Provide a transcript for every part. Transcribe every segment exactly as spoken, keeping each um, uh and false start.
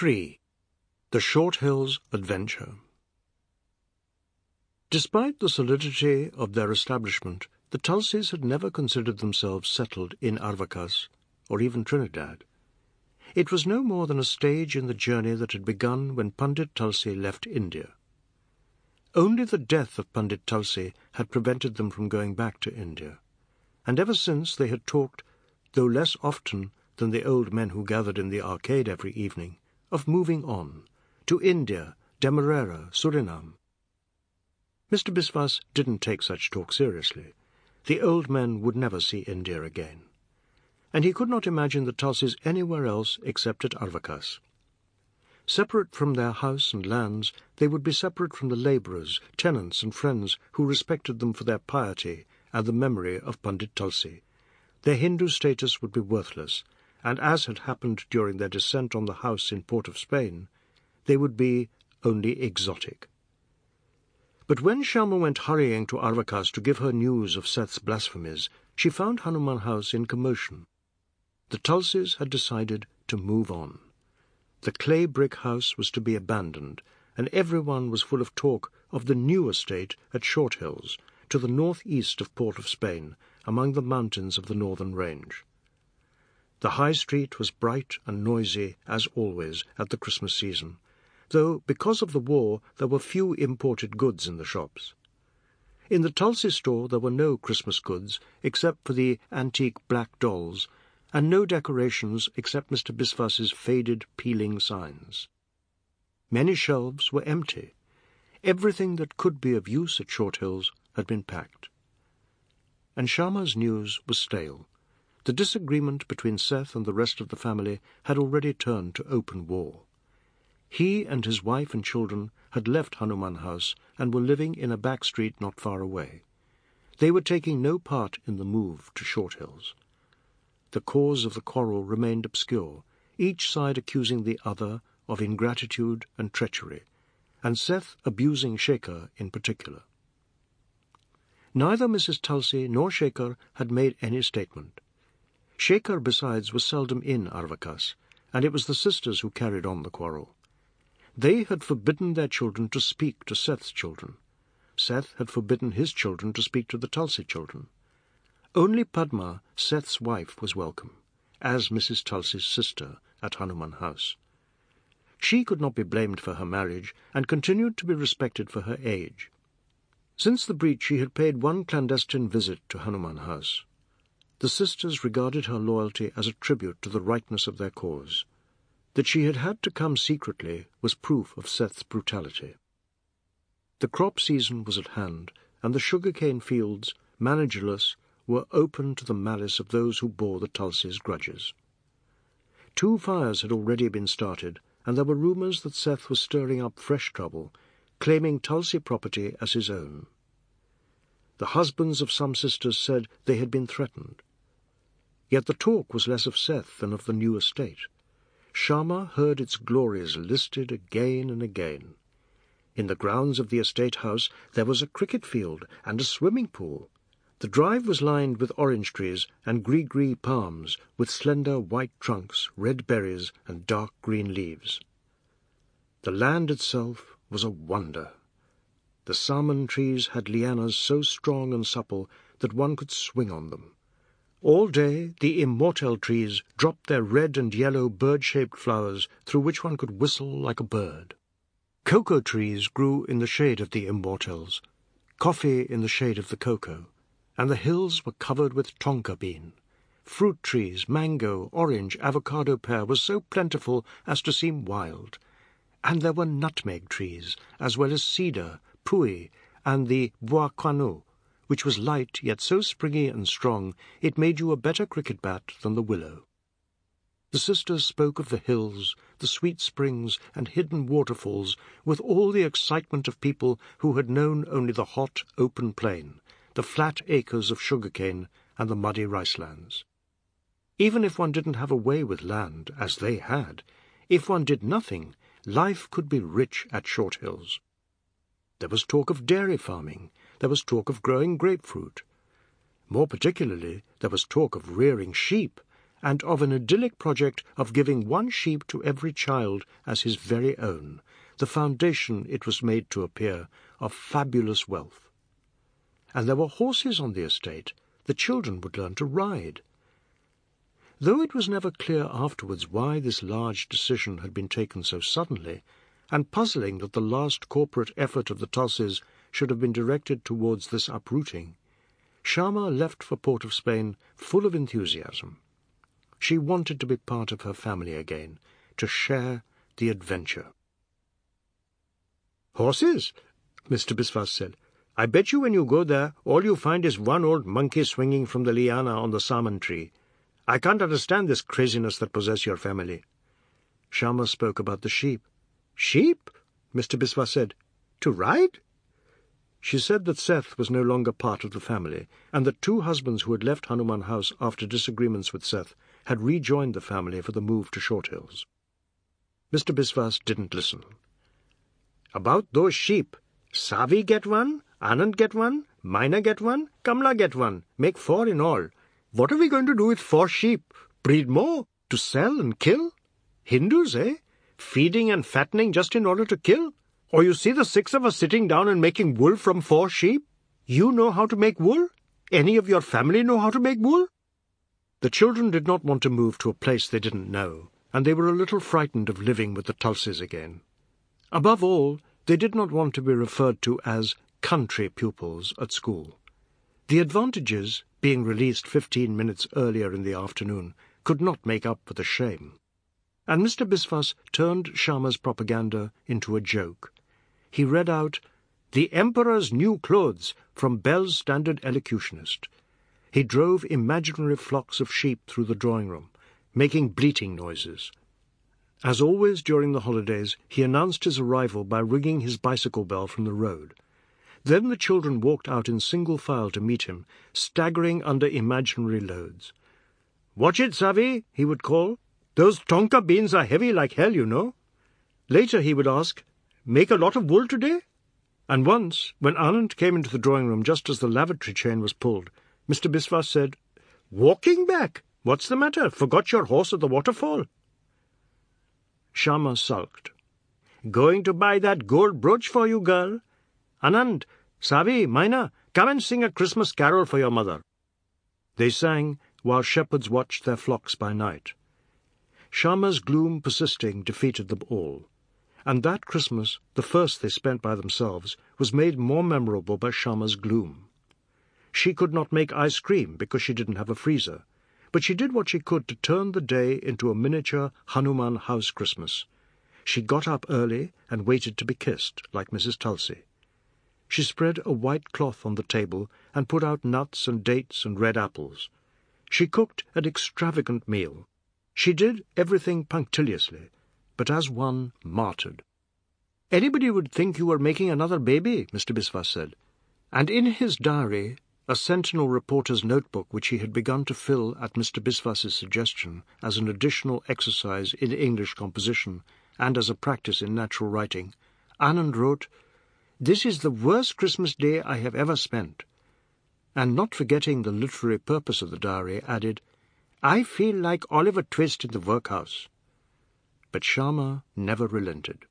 three. The Short Hills Adventure. Despite the solidity of their establishment, the Tulsies had never considered themselves settled in Arvakas, or even Trinidad. It was no more than a stage in the journey that had begun when Pandit Tulsi left India. Only the death of Pandit Tulsi had prevented them from going back to India, and ever since they had talked, though less often than the old men who gathered in the arcade every evening, of moving on, to India, Demerara, Suriname. Mister Biswas didn't take such talk seriously. The old men would never see India again, and he could not imagine the Tulsies anywhere else except at Arvakas. Separate from their house and lands, they would be separate from the labourers, tenants and friends who respected them for their piety and the memory of Pandit Tulsi. Their Hindu status would be worthless, and as had happened during their descent on the house in Port of Spain, they would be only exotic. But when Shyama went hurrying to Arvakas to give her news of Seth's blasphemies, she found Hanuman House in commotion. The Tulsies had decided to move on. The clay brick house was to be abandoned, and everyone was full of talk of the new estate at Short Hills, to the north-east of Port of Spain, among the mountains of the northern range. The high street was bright and noisy, as always, at the Christmas season, though because of the war there were few imported goods in the shops. In the Tulsi store there were no Christmas goods, except for the antique black dolls, and no decorations except Mister Biswas's faded, peeling signs. Many shelves were empty. Everything that could be of use at Short Hills had been packed. And Shyama's news was stale. The disagreement between Seth and the rest of the family had already turned to open war. He and his wife and children had left Hanuman House and were living in a back street not far away. They were taking no part in the move to Short Hills. The cause of the quarrel remained obscure, each side accusing the other of ingratitude and treachery, and Seth abusing Shekhar in particular. Neither Missus Tulsi nor Shekhar had made any statement. Shekhar, besides, was seldom in Arvakas, and it was the sisters who carried on the quarrel. They had forbidden their children to speak to Seth's children. Seth had forbidden his children to speak to the Tulsi children. Only Padma, Seth's wife, was welcome, as Missus Tulsi's sister, at Hanuman House. She could not be blamed for her marriage, and continued to be respected for her age. Since the breach she had paid one clandestine visit to Hanuman House. The sisters regarded her loyalty as a tribute to the rightness of their cause. That she had had to come secretly was proof of Seth's brutality. The crop season was at hand, and the sugar-cane fields, managerless, were open to the malice of those who bore the Tulsi's grudges. Two fires had already been started, and there were rumours that Seth was stirring up fresh trouble, claiming Tulsi property as his own. The husbands of some sisters said they had been threatened. Yet the talk was less of Seth than of the new estate. Shyama heard its glories listed again and again. In the grounds of the estate house there was a cricket field and a swimming pool. The drive was lined with orange trees and gree-gree palms, with slender white trunks, red berries, and dark green leaves. The land itself was a wonder. The salmon trees had lianas so strong and supple that one could swing on them. All day the immortelle trees dropped their red and yellow bird-shaped flowers through which one could whistle like a bird. Cocoa trees grew in the shade of the immortelles, coffee in the shade of the cocoa, and the hills were covered with tonka bean. Fruit trees, mango, orange, avocado, pear, were so plentiful as to seem wild, and there were nutmeg trees, as well as cedar, pui, and the bois quanau, which was light yet so springy and strong it made you a better cricket bat than the willow. The sisters spoke of the hills, the sweet springs, and hidden waterfalls with all the excitement of people who had known only the hot, open plain, the flat acres of sugar-cane, and the muddy rice-lands. Even if one didn't have a way with land, as they had, if one did nothing, life could be rich at Short Hills. There was talk of dairy farming, there was talk of growing grapefruit. More particularly, there was talk of rearing sheep, and of an idyllic project of giving one sheep to every child as his very own, the foundation, it was made to appear, of fabulous wealth. And there were horses on the estate. The children would learn to ride. Though it was never clear afterwards why this large decision had been taken so suddenly, and puzzling that the last corporate effort of the Tulses should have been directed towards this uprooting, Shyama left for Port of Spain full of enthusiasm. She wanted to be part of her family again, to share the adventure. "Horses?" Mister Biswas said. "I bet you when you go there, all you find is one old monkey swinging from the liana on the salmon tree. I can't understand this craziness that possesses your family." Shyama spoke about the sheep. "Sheep?" Mister Biswas said. "To ride?" She said that Seth was no longer part of the family, and that two husbands who had left Hanuman House after disagreements with Seth had rejoined the family for the move to Short Hills. Mister Biswas didn't listen. "About those sheep, Savi get one, Anand get one, Mina get one, Kamla get one, make four in all. What are we going to do with four sheep? Breed more? To sell and kill? Hindus, eh? Feeding and fattening just in order to kill? Or you see the six of us sitting down and making wool from four sheep? You know how to make wool? Any of your family know how to make wool?" The children did not want to move to a place they didn't know, and they were a little frightened of living with the Tulses again. Above all, they did not want to be referred to as country pupils at school. The advantages, being released fifteen minutes earlier in the afternoon, could not make up for the shame. And Mister Biswas turned Shyama's propaganda into a joke. He read out, "The Emperor's New Clothes" from Bell's Standard Elocutionist. He drove imaginary flocks of sheep through the drawing-room, making bleating noises. As always during the holidays, he announced his arrival by ringing his bicycle bell from the road. Then the children walked out in single file to meet him, staggering under imaginary loads. "Watch it, Savi," he would call. "Those tonka beans are heavy like hell, you know." Later he would ask, "Make a lot of wool today?" And once, when Anand came into the drawing-room just as the lavatory chain was pulled, Mister Biswas said, "Walking back? What's the matter? Forgot your horse at the waterfall?" Shyama sulked. "Going to buy that gold brooch for you, girl. Anand, Savi, Mina, come and sing a Christmas carol for your mother." They sang while shepherds watched their flocks by night. Shyama's gloom persisting defeated them all, and that Christmas, the first they spent by themselves, was made more memorable by Shyama's gloom. She could not make ice cream because she didn't have a freezer, but she did what she could to turn the day into a miniature Hanuman House Christmas. She got up early and waited to be kissed, like Missus Tulsi. She spread a white cloth on the table and put out nuts and dates and red apples. She cooked an extravagant meal. She did everything punctiliously, but as one martyred. "Anybody would think you were making another baby," Mister Biswas said. And in his diary, a Sentinel reporter's notebook which he had begun to fill at Mister Biswas's suggestion as an additional exercise in English composition and as a practice in natural writing, Anand wrote, "This is the worst Christmas day I have ever spent," and not forgetting the literary purpose of the diary, added, "I feel like Oliver Twist in the workhouse." But Shyama never relented.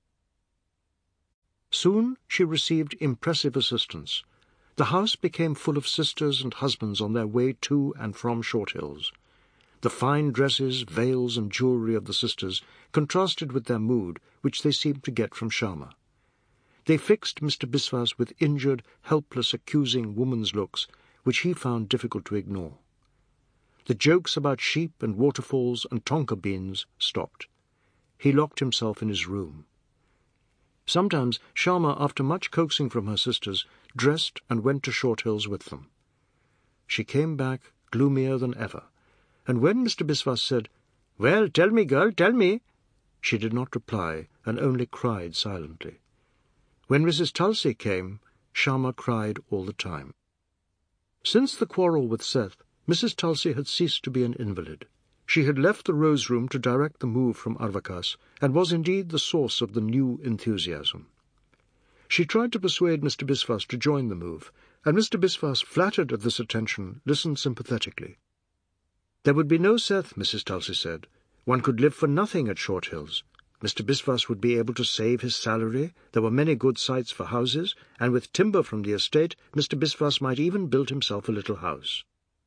Soon she received impressive assistance. The house became full of sisters and husbands on their way to and from Short Hills. The fine dresses, veils, and jewellery of the sisters contrasted with their mood, which they seemed to get from Shyama. They fixed Mister Biswas with injured, helpless, accusing woman's looks, which he found difficult to ignore. The jokes about sheep and waterfalls and tonka beans stopped. He locked himself in his room. Sometimes Shyama, after much coaxing from her sisters, dressed and went to Short Hills with them. She came back gloomier than ever, and when Mister Biswas said, "Well, tell me, girl, tell me," she did not reply and only cried silently. When Missus Tulsi came, Shyama cried all the time. Since the quarrel with Seth, Missus Tulsi had ceased to be an invalid. She had left the Rose Room to direct the move from Arvakas, and was indeed the source of the new enthusiasm. She tried to persuade Mister Biswas to join the move, and Mister Biswas, flattered at this attention, listened sympathetically. There would be no Seth, Missus Tulsi said. One could live for nothing at Short Hills. Mister Biswas would be able to save his salary, there were many good sites for houses, and with timber from the estate, Mister Biswas might even build himself a little house.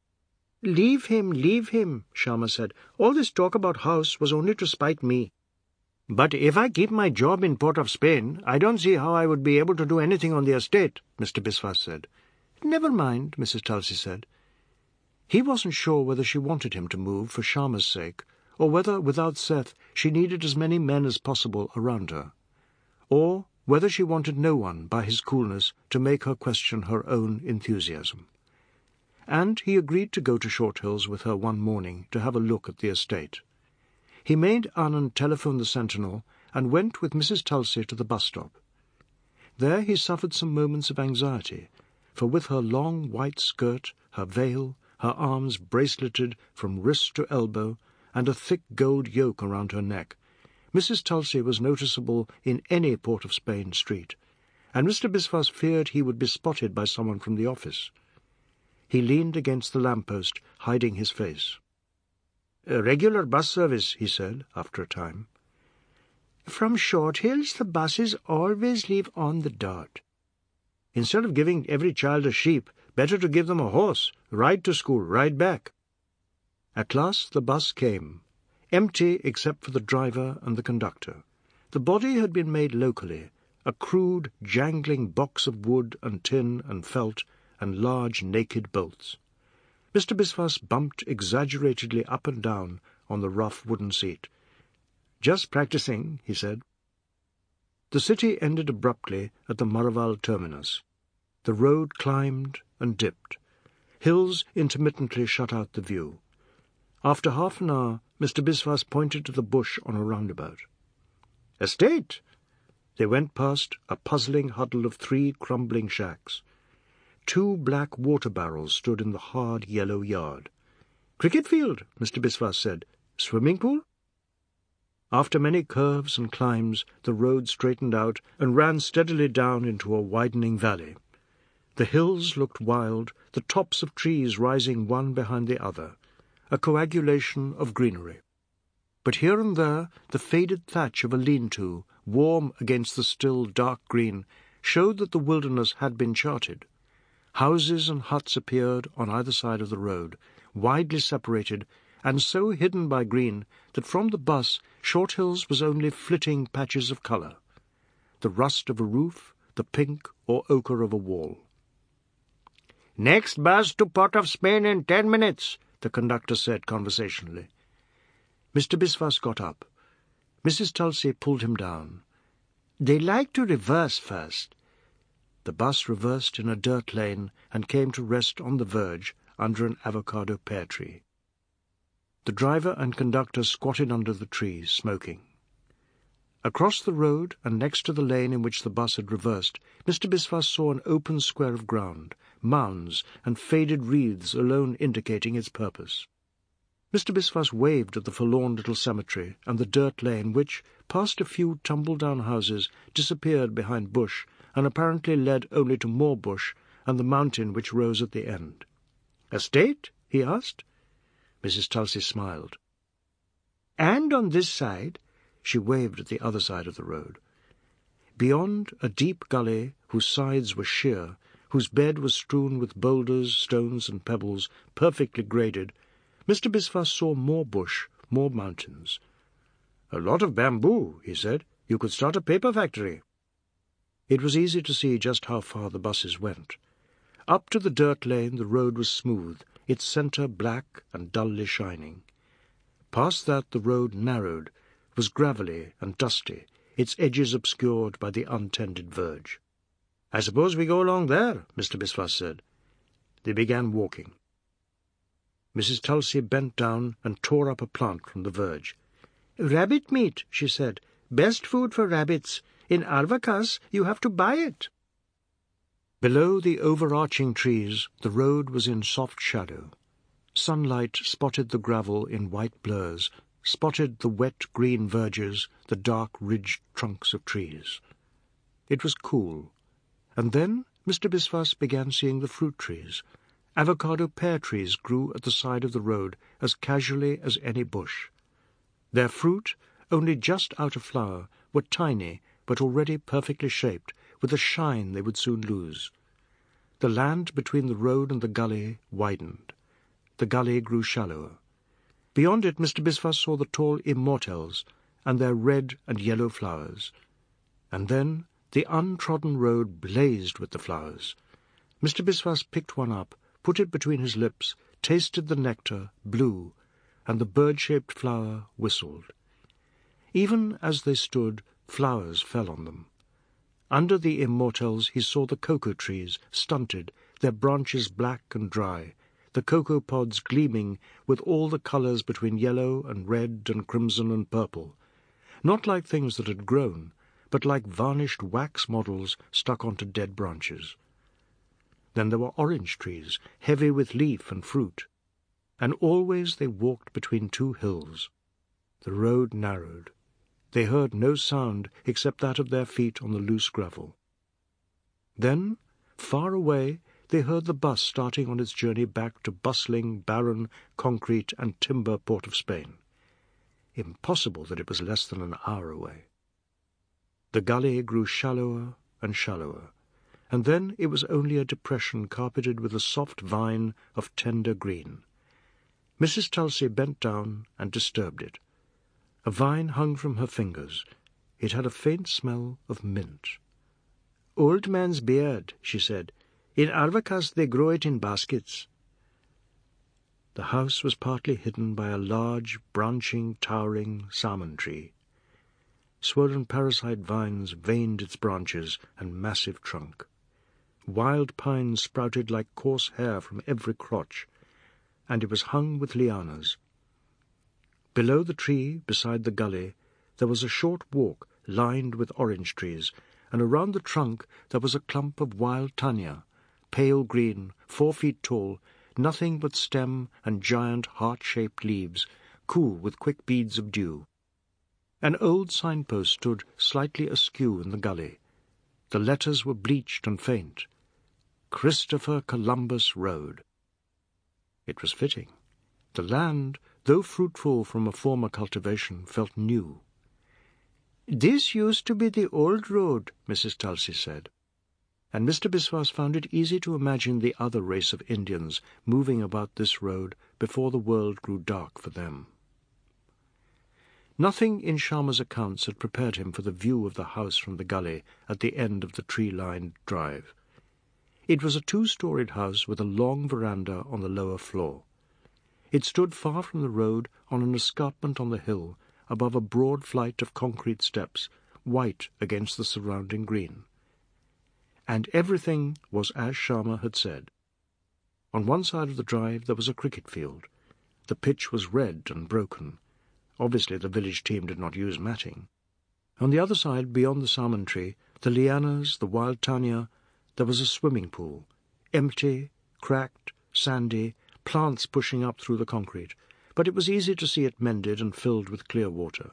"Leave him, leave him," Sharma said. "All this talk about house was only to spite me. But if I keep my job in Port of Spain, I don't see how I would be able to do anything on the estate," Mister Biswas said. "Never mind," Missus Tulsi said. He wasn't sure whether she wanted him to move for Sharma's sake, or whether, without Seth, she needed as many men as possible around her, or whether she wanted no one, by his coolness, to make her question her own enthusiasm. And he agreed to go to Short Hills with her one morning to have a look at the estate. He made Anand telephone the Sentinel and went with Missus Tulsi to the bus stop. There he suffered some moments of anxiety, for with her long white skirt, her veil, her arms braceleted from wrist to elbow, and a thick gold yoke around her neck, Missus Tulsi was noticeable in any Port of Spain street, and Mister Biswas feared he would be spotted by someone from the office. He leaned against the lamp-post, hiding his face. "A regular bus service," he said, after a time. "From Short Hills the buses always leave on the dot. Instead of giving every child a sheep, better to give them a horse, ride to school, ride back." At last the bus came, empty except for the driver and the conductor. The body had been made locally, a crude, jangling box of wood and tin and felt and large naked bolts. Mister Biswas bumped exaggeratedly up and down on the rough wooden seat. "Just practicing," he said. The city ended abruptly at the Maraval terminus. The road climbed and dipped. Hills intermittently shut out the view. After half an hour, Mister Biswas pointed to the bush on a roundabout. "Estate!" They went past a puzzling huddle of three crumbling shacks. Two black water barrels stood in the hard yellow yard. "Cricket field," Mister Biswas said. "Swimming pool?" After many curves and climbs, the road straightened out and ran steadily down into a widening valley. The hills looked wild, the tops of trees rising one behind the other, a coagulation of greenery. But here and there the faded thatch of a lean-to, warm against the still dark green, showed that the wilderness had been charted. Houses and huts appeared on either side of the road, widely separated, and so hidden by green that from the bus Short Hills was only flitting patches of colour, the rust of a roof, the pink or ochre of a wall. "Next bus to Port of Spain in ten minutes, the conductor said conversationally. Mister Biswas got up. Missus Tulsi pulled him down. "They like to reverse first." The bus reversed in a dirt lane and came to rest on the verge under an avocado pear tree. The driver and conductor squatted under the trees, smoking. Across the road, and next to the lane in which the bus had reversed, Mister Biswas saw an open square of ground, mounds and faded wreaths alone indicating its purpose. Mister Biswas waved at the forlorn little cemetery and the dirt lane which, past a few tumble-down houses, disappeared behind bush and apparently led only to more bush and the mountain which rose at the end. "Estate?" he asked. Missus Tulsi smiled. "And on this side," she waved at the other side of the road. Beyond, a deep gully whose sides were sheer, whose bed was strewn with boulders, stones and pebbles, perfectly graded, Mister Biswas saw more bush, more mountains. "A lot of bamboo," he said. "You could start a paper factory." It was easy to see just how far the buses went. Up to the dirt lane the road was smooth, its centre black and dully shining. Past that the road narrowed, was gravelly and dusty, its edges obscured by the untended verge. "I suppose we go along there," Mister Biswas said. They began walking. Missus Tulsi bent down and tore up a plant from the verge. "Rabbit meat," she said. "Best food for rabbits. In Arvakas you have to buy it." Below the overarching trees the road was in soft shadow. Sunlight spotted the gravel in white blurs, spotted the wet green verges, the dark ridged trunks of trees. It was cool, and then Mister Biswas began seeing the fruit trees, Avocado pear trees grew at the side of the road as casually as any bush. Their fruit, only just out of flower, were tiny but already perfectly shaped, with a shine they would soon lose. The land between the road and the gully widened. The gully grew shallower. Beyond it Mister Biswas saw the tall immortelles and their red and yellow flowers. And then the untrodden road blazed with the flowers. Mister Biswas picked one up, put it between his lips, tasted the nectar, blew, and the bird-shaped flower whistled. Even as they stood, flowers fell on them. Under the immortelles he saw the cocoa trees, stunted, their branches black and dry, the cocoa pods gleaming with all the colours between yellow and red and crimson and purple, not like things that had grown, but like varnished wax models stuck onto dead branches. Then there were orange trees, heavy with leaf and fruit, and always they walked between two hills. The road narrowed. They heard no sound except that of their feet on the loose gravel. Then, far away, they heard the bus starting on its journey back to bustling, barren, concrete and timber Port of Spain. Impossible that it was less than an hour away. The gully grew shallower and shallower, and then it was only a depression carpeted with a soft vine of tender green. Missus Tulsey bent down and disturbed it. A vine hung from her fingers. It had a faint smell of mint. "Old man's beard," she said. "In Arvacas they grow it in baskets." The house was partly hidden by a large, branching, towering salmon tree. Swollen parasite vines veined its branches and massive trunk. Wild pines sprouted like coarse hair from every crotch, and it was hung with lianas. Below the tree, beside the gully, there was a short walk lined with orange trees, and around the trunk there was a clump of wild tanya, pale green, four feet tall, nothing but stem and giant heart-shaped leaves, cool with quick beads of dew. An old signpost stood slightly askew in the gully. The letters were bleached and faint. Christopher Columbus Road. It was fitting. The land, though fruitful from a former cultivation, felt new. "This used to be the old road," Missus Tulsey said. And Mister Biswas found it easy to imagine the other race of Indians moving about this road before the world grew dark for them. Nothing in Sharma's accounts had prepared him for the view of the house from the gully at the end of the tree-lined drive. It was a two-storied house with a long veranda on the lower floor. It stood far from the road on an escarpment on the hill, above a broad flight of concrete steps, white against the surrounding green. And everything was as Sharma had said. On one side of the drive there was a cricket field. The pitch was red and broken. Obviously the village team did not use matting. On the other side, beyond the salmon tree, the lianas, the wild tanya, there was a swimming pool, empty, cracked, sandy, plants pushing up through the concrete, but it was easy to see it mended and filled with clear water.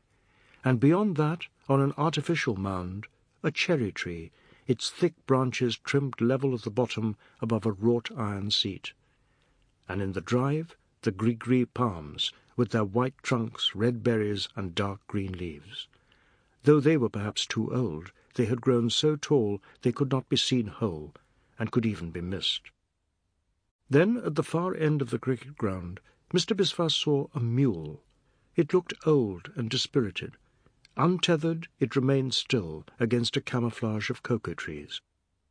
And beyond that, on an artificial mound, a cherry tree, its thick branches trimmed level at the bottom above a wrought-iron seat. And in the drive, the gree-gree palms, with their white trunks, red berries, and dark green leaves. Though they were perhaps too old, they had grown so tall they could not be seen whole, and could even be missed. Then, at the far end of the cricket ground, Mister Biswas saw a mule. It looked old and dispirited. Untethered, it remained still against a camouflage of cocoa trees.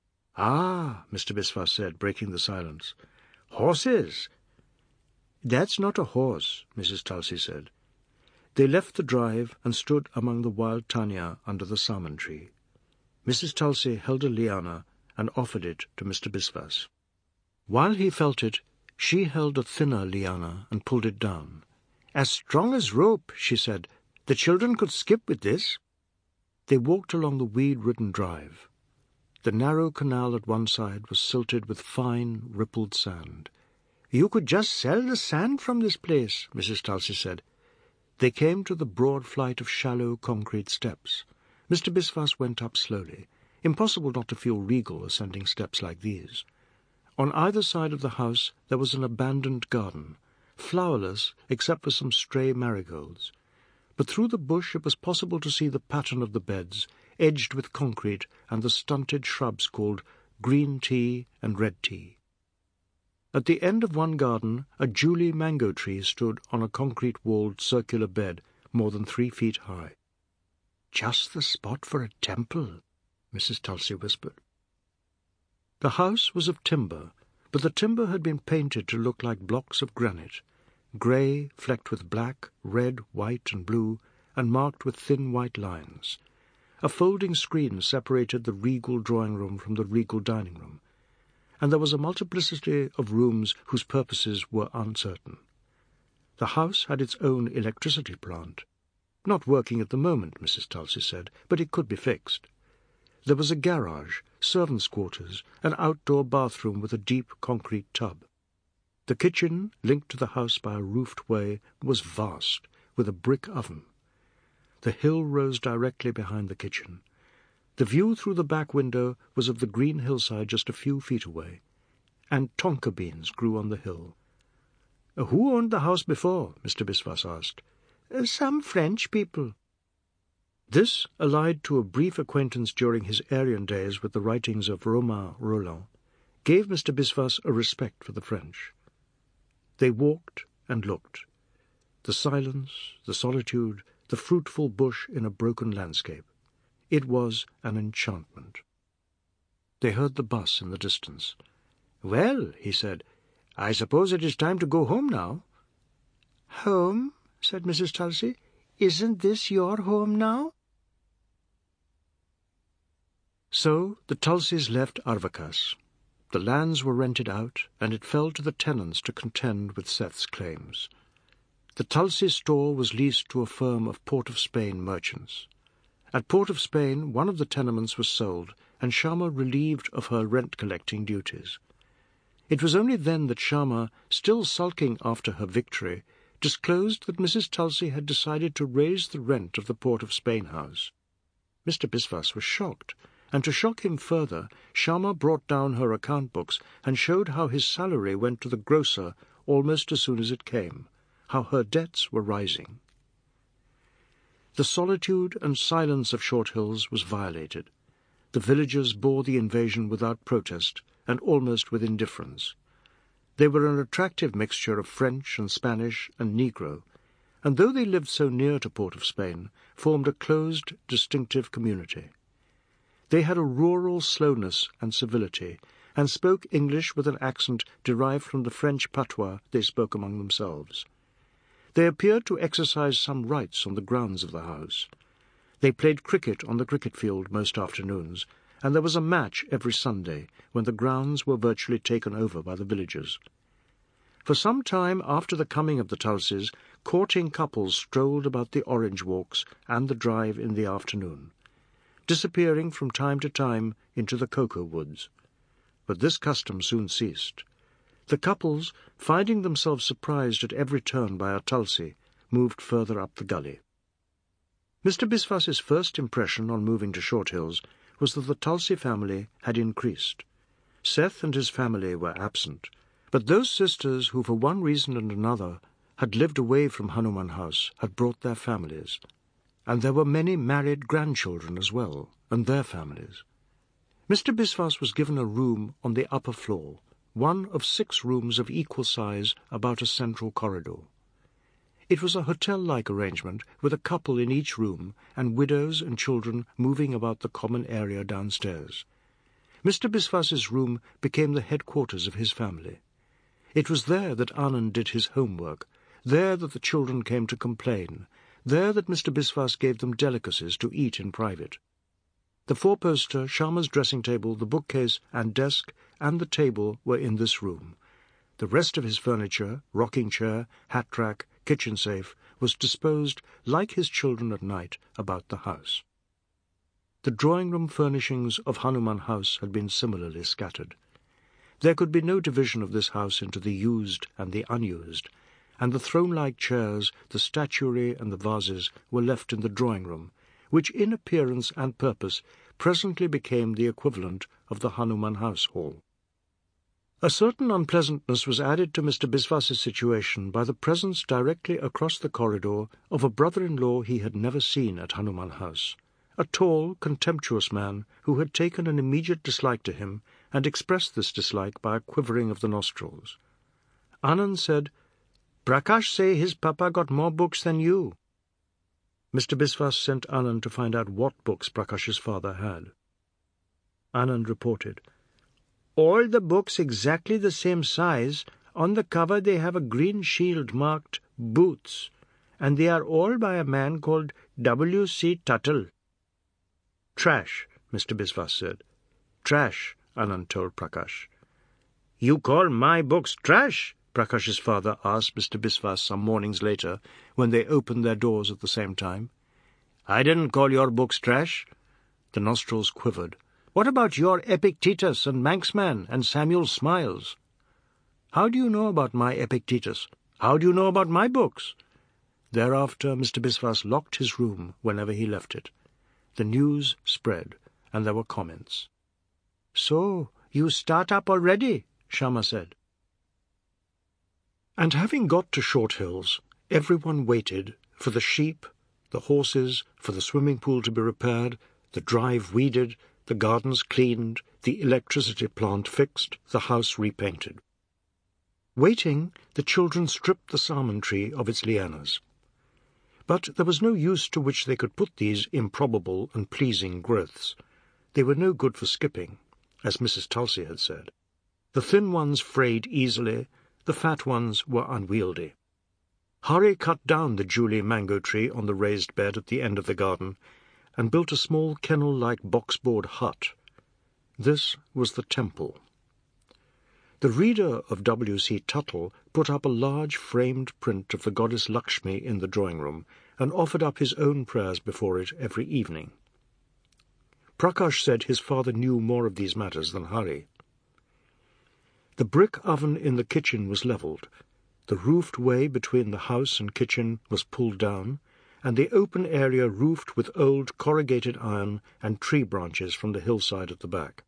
"Ah," Mister Biswas said, breaking the silence. "Horses." "That's not a horse," Missus Tulsey said. They left the drive and stood among the wild tanya under the salmon tree. Missus Tulsey held a liana and offered it to Mister Biswas. While he felt it, she held a thinner liana and pulled it down. "As strong as rope," she said. "The children could skip with this." They walked along the weed-ridden drive. The narrow canal at one side was silted with fine, rippled sand. "You could just sell the sand from this place," Missus Tulsey said. They came to the broad flight of shallow concrete steps. Mister Biswas went up slowly. Impossible not to feel regal ascending steps like these. On either side of the house there was an abandoned garden, flowerless except for some stray marigolds. But through the bush it was possible to see the pattern of the beds, edged with concrete, and the stunted shrubs called green tea and red tea. At the end of one garden a Julie mango tree stood on a concrete-walled circular bed more than three feet high. "Just the spot for a temple," Missus Tulsi whispered. The house was of timber, but the timber had been painted to look like blocks of granite, grey, flecked with black, red, white, and blue, and marked with thin white lines. A folding screen separated the regal drawing-room from the regal dining-room, and there was a multiplicity of rooms whose purposes were uncertain. The house had its own electricity plant. Not working at the moment, Missus Tulsi said, but it could be fixed. There was a garage, servants' quarters, an outdoor bathroom with a deep concrete tub. The kitchen, linked to the house by a roofed way, was vast, with a brick oven. The hill rose directly behind the kitchen. The view through the back window was of the green hillside just a few feet away, and tonka beans grew on the hill. "Who owned the house before?" Mister Biswas asked. "Some French people." This, allied to a brief acquaintance during his Aryan days with the writings of Romain Rolland, gave Mister Biswas a respect for the French. They walked and looked. The silence, the solitude, the fruitful bush in a broken landscape. It was an enchantment. They heard the bus in the distance. "Well," he said, "I suppose it is time to go home now." "Home?" said Missus Tulsi. "Isn't this your home now?" So the Tulsis left Arvakas. The lands were rented out, and it fell to the tenants to contend with Seth's claims. The Tulsi store was leased to a firm of Port of Spain merchants. At Port of Spain, one of the tenements was sold, and Sharma relieved of her rent-collecting duties. It was only then that Sharma, still sulking after her victory, disclosed that Missus Tulsi had decided to raise the rent of the Port of Spain house. Mister Biswas was shocked, and to shock him further, Sharma brought down her account books and showed how his salary went to the grocer almost as soon as it came, how her debts were rising. The solitude and silence of Short Hills was violated. The villagers bore the invasion without protest and almost with indifference. They were an attractive mixture of French and Spanish and Negro, and though they lived so near to Port of Spain, formed a closed, distinctive community. They had a rural slowness and civility, and spoke English with an accent derived from the French patois they spoke among themselves. They appeared to exercise some rights on the grounds of the house. They played cricket on the cricket field most afternoons, and there was a match every Sunday, when the grounds were virtually taken over by the villagers. For some time after the coming of the Tulsis, courting couples strolled about the orange walks and the drive in the afternoon, disappearing from time to time into the cocoa woods. But this custom soon ceased. The couples, finding themselves surprised at every turn by a Tulsi, moved further up the gully. Mister Biswas's first impression on moving to Short Hills was that the Tulsi family had increased. Seth and his family were absent, but those sisters who for one reason and another had lived away from Hanuman House had brought their families, and there were many married grandchildren as well, and their families. Mister Biswas was given a room on the upper floor, one of six rooms of equal size about a central corridor. It was a hotel-like arrangement, with a couple in each room, and widows and children moving about the common area downstairs. Mister Biswas's room became the headquarters of his family. It was there that Anand did his homework, there that the children came to complain, there that Mister Biswas gave them delicacies to eat in private. The four-poster, Sharma's dressing-table, the bookcase and desk, and the table were in this room. The rest of his furniture, rocking-chair, hat-rack, kitchen-safe, was disposed, like his children at night, about the house. The drawing-room furnishings of Hanuman House had been similarly scattered. There could be no division of this house into the used and the unused, and the throne-like chairs, the statuary and the vases were left in the drawing-room, which in appearance and purpose presently became the equivalent of the Hanuman House Hall. A certain unpleasantness was added to Mister Bisvas's situation by the presence directly across the corridor of a brother-in-law he had never seen at Hanuman House, a tall, contemptuous man who had taken an immediate dislike to him and expressed this dislike by a quivering of the nostrils. Anand said, "Prakash say his papa got more books than you." Mister Bisvas sent Anand to find out what books Prakash's father had. Anand reported, "All the books exactly the same size. On the cover they have a green shield marked Boots, and they are all by a man called W C Tuttle." "Trash," Mister Bisvas said. "Trash," Anand told Prakash. "You call my books trash?" Prakash's father asked Mister Bisvas some mornings later, when they opened their doors at the same time. "I didn't call your books trash." The nostrils quivered. "What about your Epictetus and Manxman and Samuel Smiles?" "How do you know about my Epictetus? How do you know about my books?" Thereafter Mister Bisvas locked his room whenever he left it. The news spread, and there were comments. "So, you start up already?" Shama said. And having got to Short Hills, everyone waited for the sheep, the horses, for the swimming pool to be repaired, the drive weeded, the gardens cleaned, the electricity plant fixed, the house repainted. Waiting, the children stripped the salmon tree of its lianas. But there was no use to which they could put these improbable and pleasing growths. They were no good for skipping, as Missus Tulsi had said. The thin ones frayed easily, the fat ones were unwieldy. Hari cut down the Julie mango tree on the raised bed at the end of the garden, and built a small kennel-like boxboard hut. This was the temple. The reader of W C Tuttle put up a large framed print of the goddess Lakshmi in the drawing-room, and offered up his own prayers before it every evening. Prakash said his father knew more of these matters than Hari. The brick oven in the kitchen was levelled, the roofed way between the house and kitchen was pulled down, and the open area roofed with old corrugated iron and tree branches from the hillside at the back.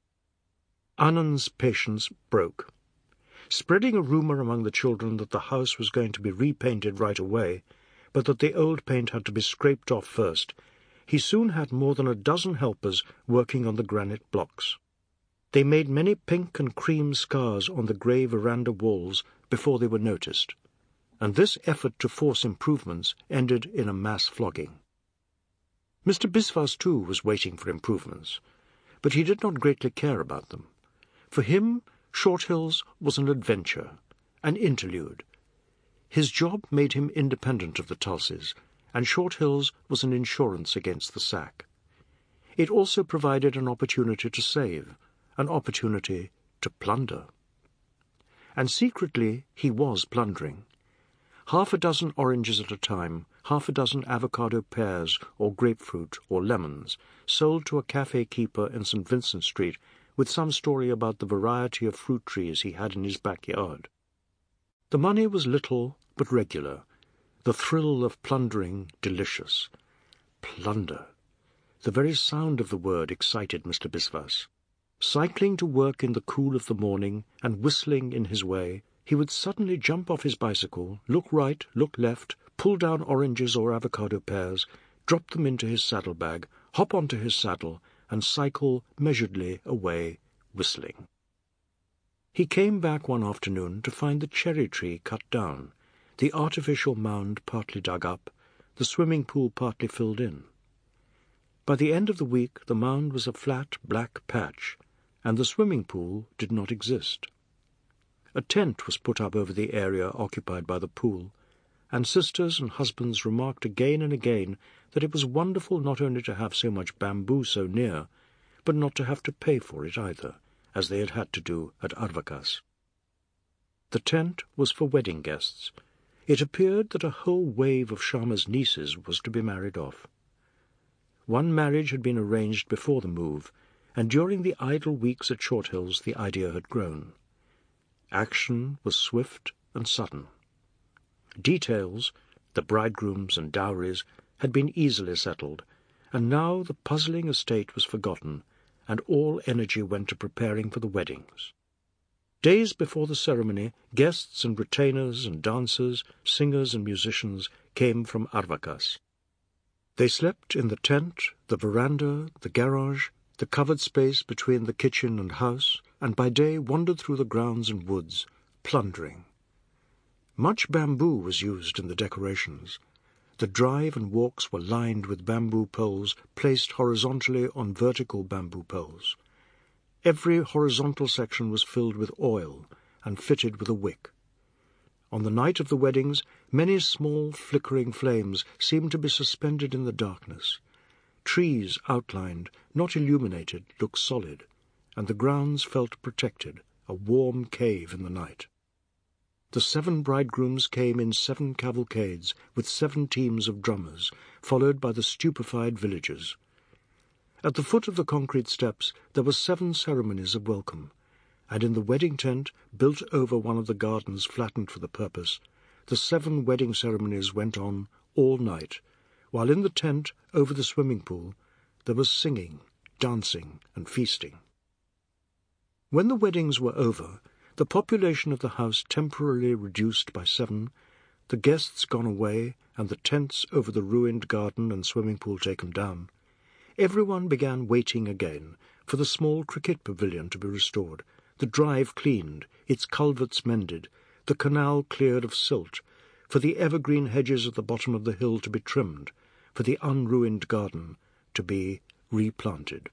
Anand's patience broke. Spreading a rumour among the children that the house was going to be repainted right away, but that the old paint had to be scraped off first, he soon had more than a dozen helpers working on the granite blocks. They made many pink and cream scars on the grey veranda walls before they were noticed, and this effort to force improvements ended in a mass flogging. Mister Bisvas, too, was waiting for improvements, but he did not greatly care about them. For him, Short Hills was an adventure, an interlude. His job made him independent of the Tulsis, and Short Hills was an insurance against the sack. It also provided an opportunity to save, an opportunity to plunder. And secretly he was plundering. Half a dozen oranges at a time, half a dozen avocado pears or grapefruit or lemons, sold to a cafe keeper in Saint Vincent Street, with some story about the variety of fruit trees he had in his backyard. The money was little but regular, the thrill of plundering delicious. Plunder. The very sound of the word excited Mister Bisvas. Cycling to work in the cool of the morning and whistling in his way, he would suddenly jump off his bicycle, look right, look left, pull down oranges or avocado pears, drop them into his saddlebag, hop onto his saddle, and cycle measuredly away, whistling. He came back one afternoon to find the cherry tree cut down, the artificial mound partly dug up, the swimming pool partly filled in. By the end of the week the mound was a flat black patch, and the swimming pool did not exist. A tent was put up over the area occupied by the pool, and sisters and husbands remarked again and again that it was wonderful not only to have so much bamboo so near, but not to have to pay for it either, as they had had to do at Arvakas. The tent was for wedding guests. It appeared that a whole wave of Shama's nieces was to be married off. One marriage had been arranged before the move, and during the idle weeks at Short Hills the idea had grown. Action was swift and sudden. Details, the bridegrooms and dowries, had been easily settled, and now the puzzling estate was forgotten, and all energy went to preparing for the weddings. Days before the ceremony, guests and retainers and dancers, singers and musicians came from Arvakas. They slept in the tent, the veranda, the garage, the covered space between the kitchen and house, and by day wandered through the grounds and woods, plundering. Much bamboo was used in the decorations. The drive and walks were lined with bamboo poles placed horizontally on vertical bamboo poles. Every horizontal section was filled with oil and fitted with a wick. On the night of the weddings, many small flickering flames seemed to be suspended in the darkness. Trees outlined, not illuminated, looked solid, and the grounds felt protected, a warm cave in the night. The seven bridegrooms came in seven cavalcades with seven teams of drummers, followed by the stupefied villagers. At the foot of the concrete steps there were seven ceremonies of welcome, and in the wedding tent, built over one of the gardens flattened for the purpose, the seven wedding ceremonies went on all night, while in the tent over the swimming pool there was singing, dancing, and feasting. When the weddings were over, the population of the house temporarily reduced by seven, the guests gone away, and the tents over the ruined garden and swimming pool taken down, everyone began waiting again for the small cricket pavilion to be restored, the drive cleaned, its culverts mended, the canal cleared of silt, for the evergreen hedges at the bottom of the hill to be trimmed, for the unruined garden to be replanted.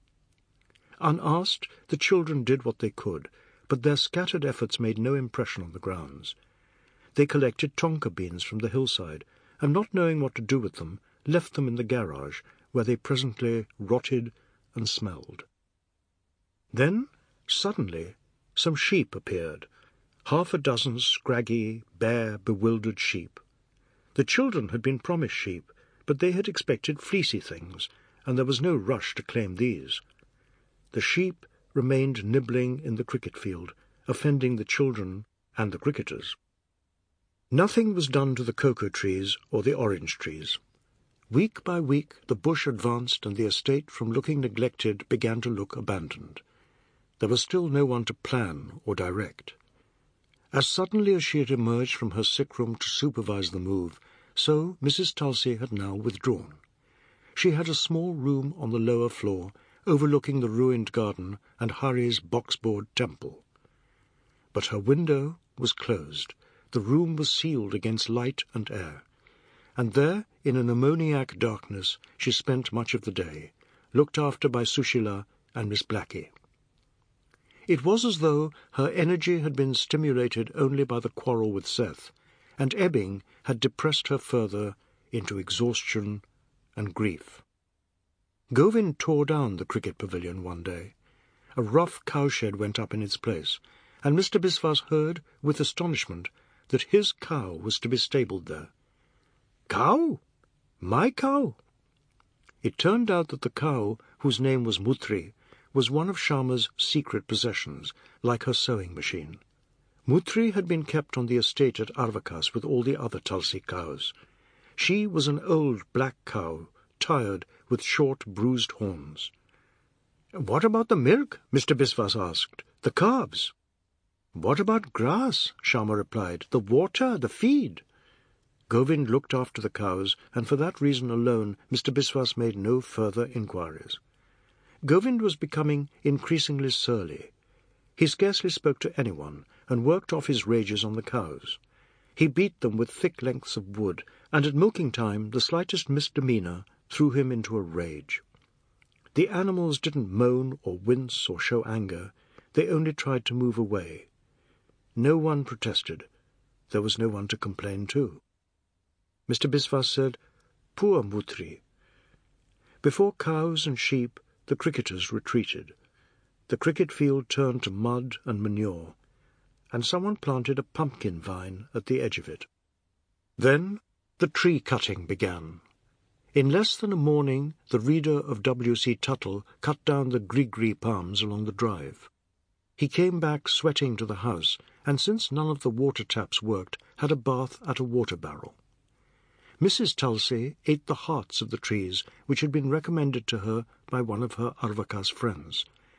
Unasked, the children did what they could, but their scattered efforts made no impression on the grounds. They collected tonka beans from the hillside, and not knowing what to do with them, left them in the garage, where they presently rotted and smelled. Then, suddenly, some sheep appeared, half a dozen scraggy, bare, bewildered sheep. The children had been promised sheep, but they had expected fleecy things, and there was no rush to claim these. The sheep remained nibbling in the cricket field, offending the children and the cricketers. Nothing was done to the cocoa trees or the orange trees. Week by week the bush advanced, and the estate, from looking neglected, began to look abandoned. There was still no one to plan or direct. As suddenly as she had emerged from her sick room to supervise the move, so Missus Tulsi had now withdrawn. She had a small room on the lower floor, overlooking the ruined garden and Hari's boxboard temple. But her window was closed, the room was sealed against light and air, and there, in an ammoniac darkness, she spent much of the day, looked after by Sushila and Miss Blackie. It was as though her energy had been stimulated only by the quarrel with Seth, and ebbing had depressed her further into exhaustion and grief. Govind tore down the cricket pavilion one day. A rough cowshed went up in its place, and Mister Biswas heard, with astonishment, that his cow was to be stabled there. Cow? My cow? It turned out that the cow, whose name was Mutri, was one of Shyama's secret possessions, like her sewing machine. Mutri had been kept on the estate at Arvakas with all the other Tulsi cows. She was an old black cow, tired, with short, bruised horns. "What about the milk?" Mister Biswas asked. "The calves?" "What about grass?" Shyama replied. "The water, the feed?" Govind looked after the cows, and for that reason alone Mister Biswas made no further inquiries. Govind was becoming increasingly surly. He scarcely spoke to anyone, and worked off his rages on the cows. He beat them with thick lengths of wood, and at milking time the slightest misdemeanour threw him into a rage. The animals didn't moan or wince or show anger. They only tried to move away. No one protested. There was no one to complain to. Mister Biswas said, "Poor Mutri." Before cows and sheep, the cricketers retreated. The cricket field turned to mud and manure, and someone planted a pumpkin vine at the edge of it. Then the tree cutting began. In less than a morning, the reader of W C Tuttle cut down the gree-gree palms along the drive. He came back sweating to the house, and since none of the water taps worked, had a bath at a water barrel. Missus Tulsi ate the hearts of the trees which had been recommended to her by one of her Arvakas friends,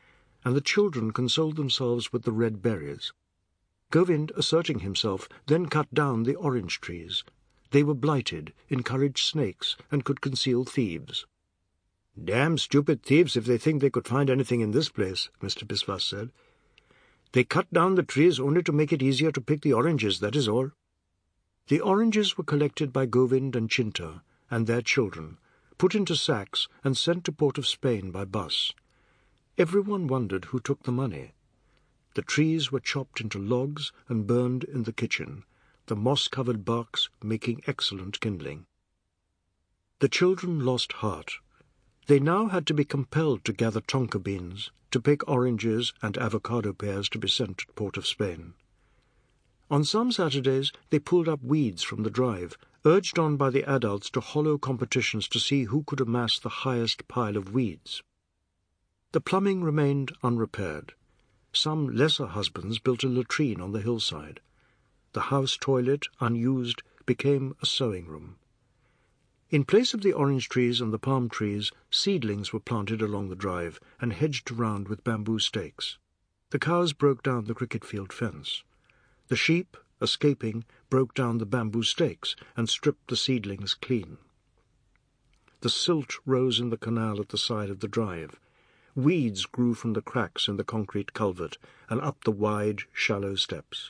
and the children consoled themselves with the red berries. Govind, asserting himself, then cut down the orange trees. They were blighted, encouraged snakes, and could conceal thieves. "Damn stupid thieves if they think they could find anything in this place," Mister Biswas said. "They cut down the trees only to make it easier to pick the oranges, that is all." The oranges were collected by Govind and Chinta and their children, put into sacks and sent to Port of Spain by bus. Everyone wondered who took the money. The trees were chopped into logs and burned in the kitchen, the moss-covered barks making excellent kindling. The children lost heart. They now had to be compelled to gather tonka beans, to pick oranges and avocado pears to be sent to Port of Spain. On some Saturdays they pulled up weeds from the drive, urged on by the adults to hollow competitions to see who could amass the highest pile of weeds. The plumbing remained unrepaired. Some lesser husbands built a latrine on the hillside. The house toilet, unused, became a sewing room. In place of the orange trees and the palm trees, seedlings were planted along the drive and hedged around with bamboo stakes. The cows broke down the cricket field fence. The sheep, escaping, broke down the bamboo stakes and stripped the seedlings clean. The silt rose in the canal at the side of the drive. Weeds grew from the cracks in the concrete culvert and up the wide, shallow steps.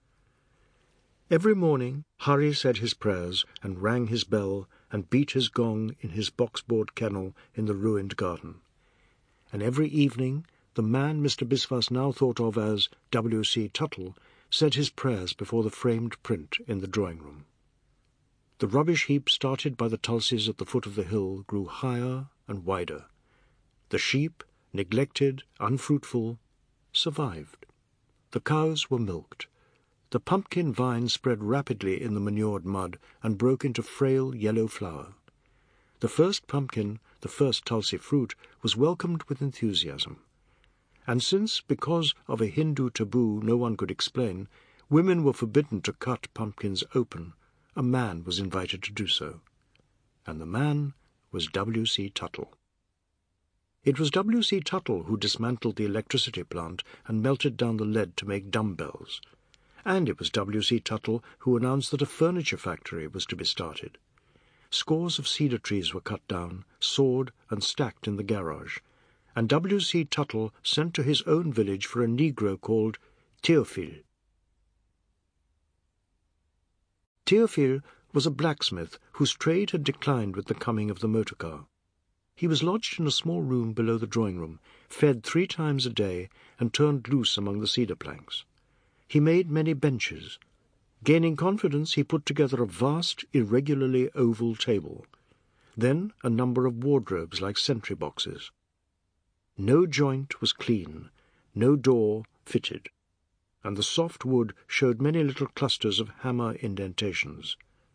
Every morning Hari said his prayers and rang his bell and beat his gong in his boxboard kennel in the ruined garden. And every evening the man Mister Biswas now thought of as W C Tuttle said his prayers before the framed print in the drawing-room. The rubbish heap started by the tulsis at the foot of the hill grew higher and wider. The sheep, neglected, unfruitful, survived. The cows were milked. The pumpkin vine spread rapidly in the manured mud and broke into frail yellow flower. The first pumpkin, the first tulsi fruit, was welcomed with enthusiasm. And since, because of a Hindu taboo no one could explain, women were forbidden to cut pumpkins open, a man was invited to do so. And the man was W C Tuttle. It was W C Tuttle who dismantled the electricity plant and melted down the lead to make dumbbells. And it was W C Tuttle who announced that a furniture factory was to be started. Scores of cedar trees were cut down, sawed, and stacked in the garage, and W C Tuttle sent to his own village for a Negro called Théophile. Théophile was a blacksmith whose trade had declined with the coming of the motor car. He was lodged in a small room below the drawing-room, fed three times a day, and turned loose among the cedar planks. He made many benches. Gaining confidence, he put together a vast, irregularly oval table. Then a number of wardrobes like sentry boxes. No joint was clean, no door fitted, and the soft wood showed many little clusters of hammer indentations.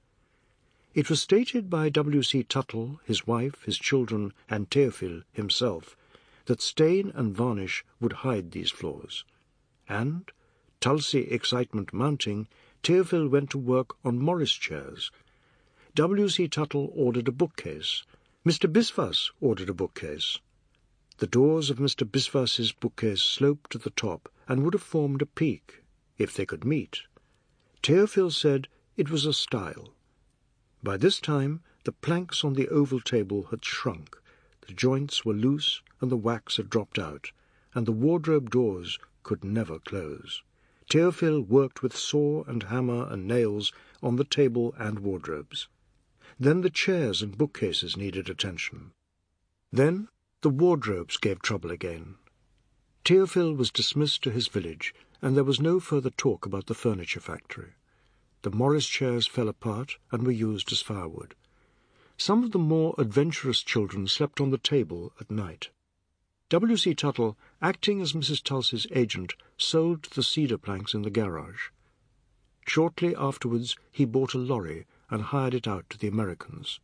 It was stated by W C Tuttle, his wife, his children, and Théophile himself, that stain and varnish would hide these flaws. And, Tulsi excitement mounting, Théophile went to work on Morris chairs. W C Tuttle ordered a bookcase. Mister Biswas ordered a bookcase. The doors of Mister Biswas's bookcase sloped to the top and would have formed a peak, if they could meet. Théophile said it was a style. By this time the planks on the oval table had shrunk, the joints were loose and the wax had dropped out, and the wardrobe doors could never close. Théophile worked with saw and hammer and nails on the table and wardrobes. Then the chairs and bookcases needed attention. Then the wardrobes gave trouble again. Théophile was dismissed to his village, and there was no further talk about the furniture factory. The Morris chairs fell apart and were used as firewood. Some of the more adventurous children slept on the table at night. W C Tuttle, acting as Missus Tulsi's agent, sold the cedar planks in the garage. Shortly afterwards he bought a lorry and hired it out to the Americans.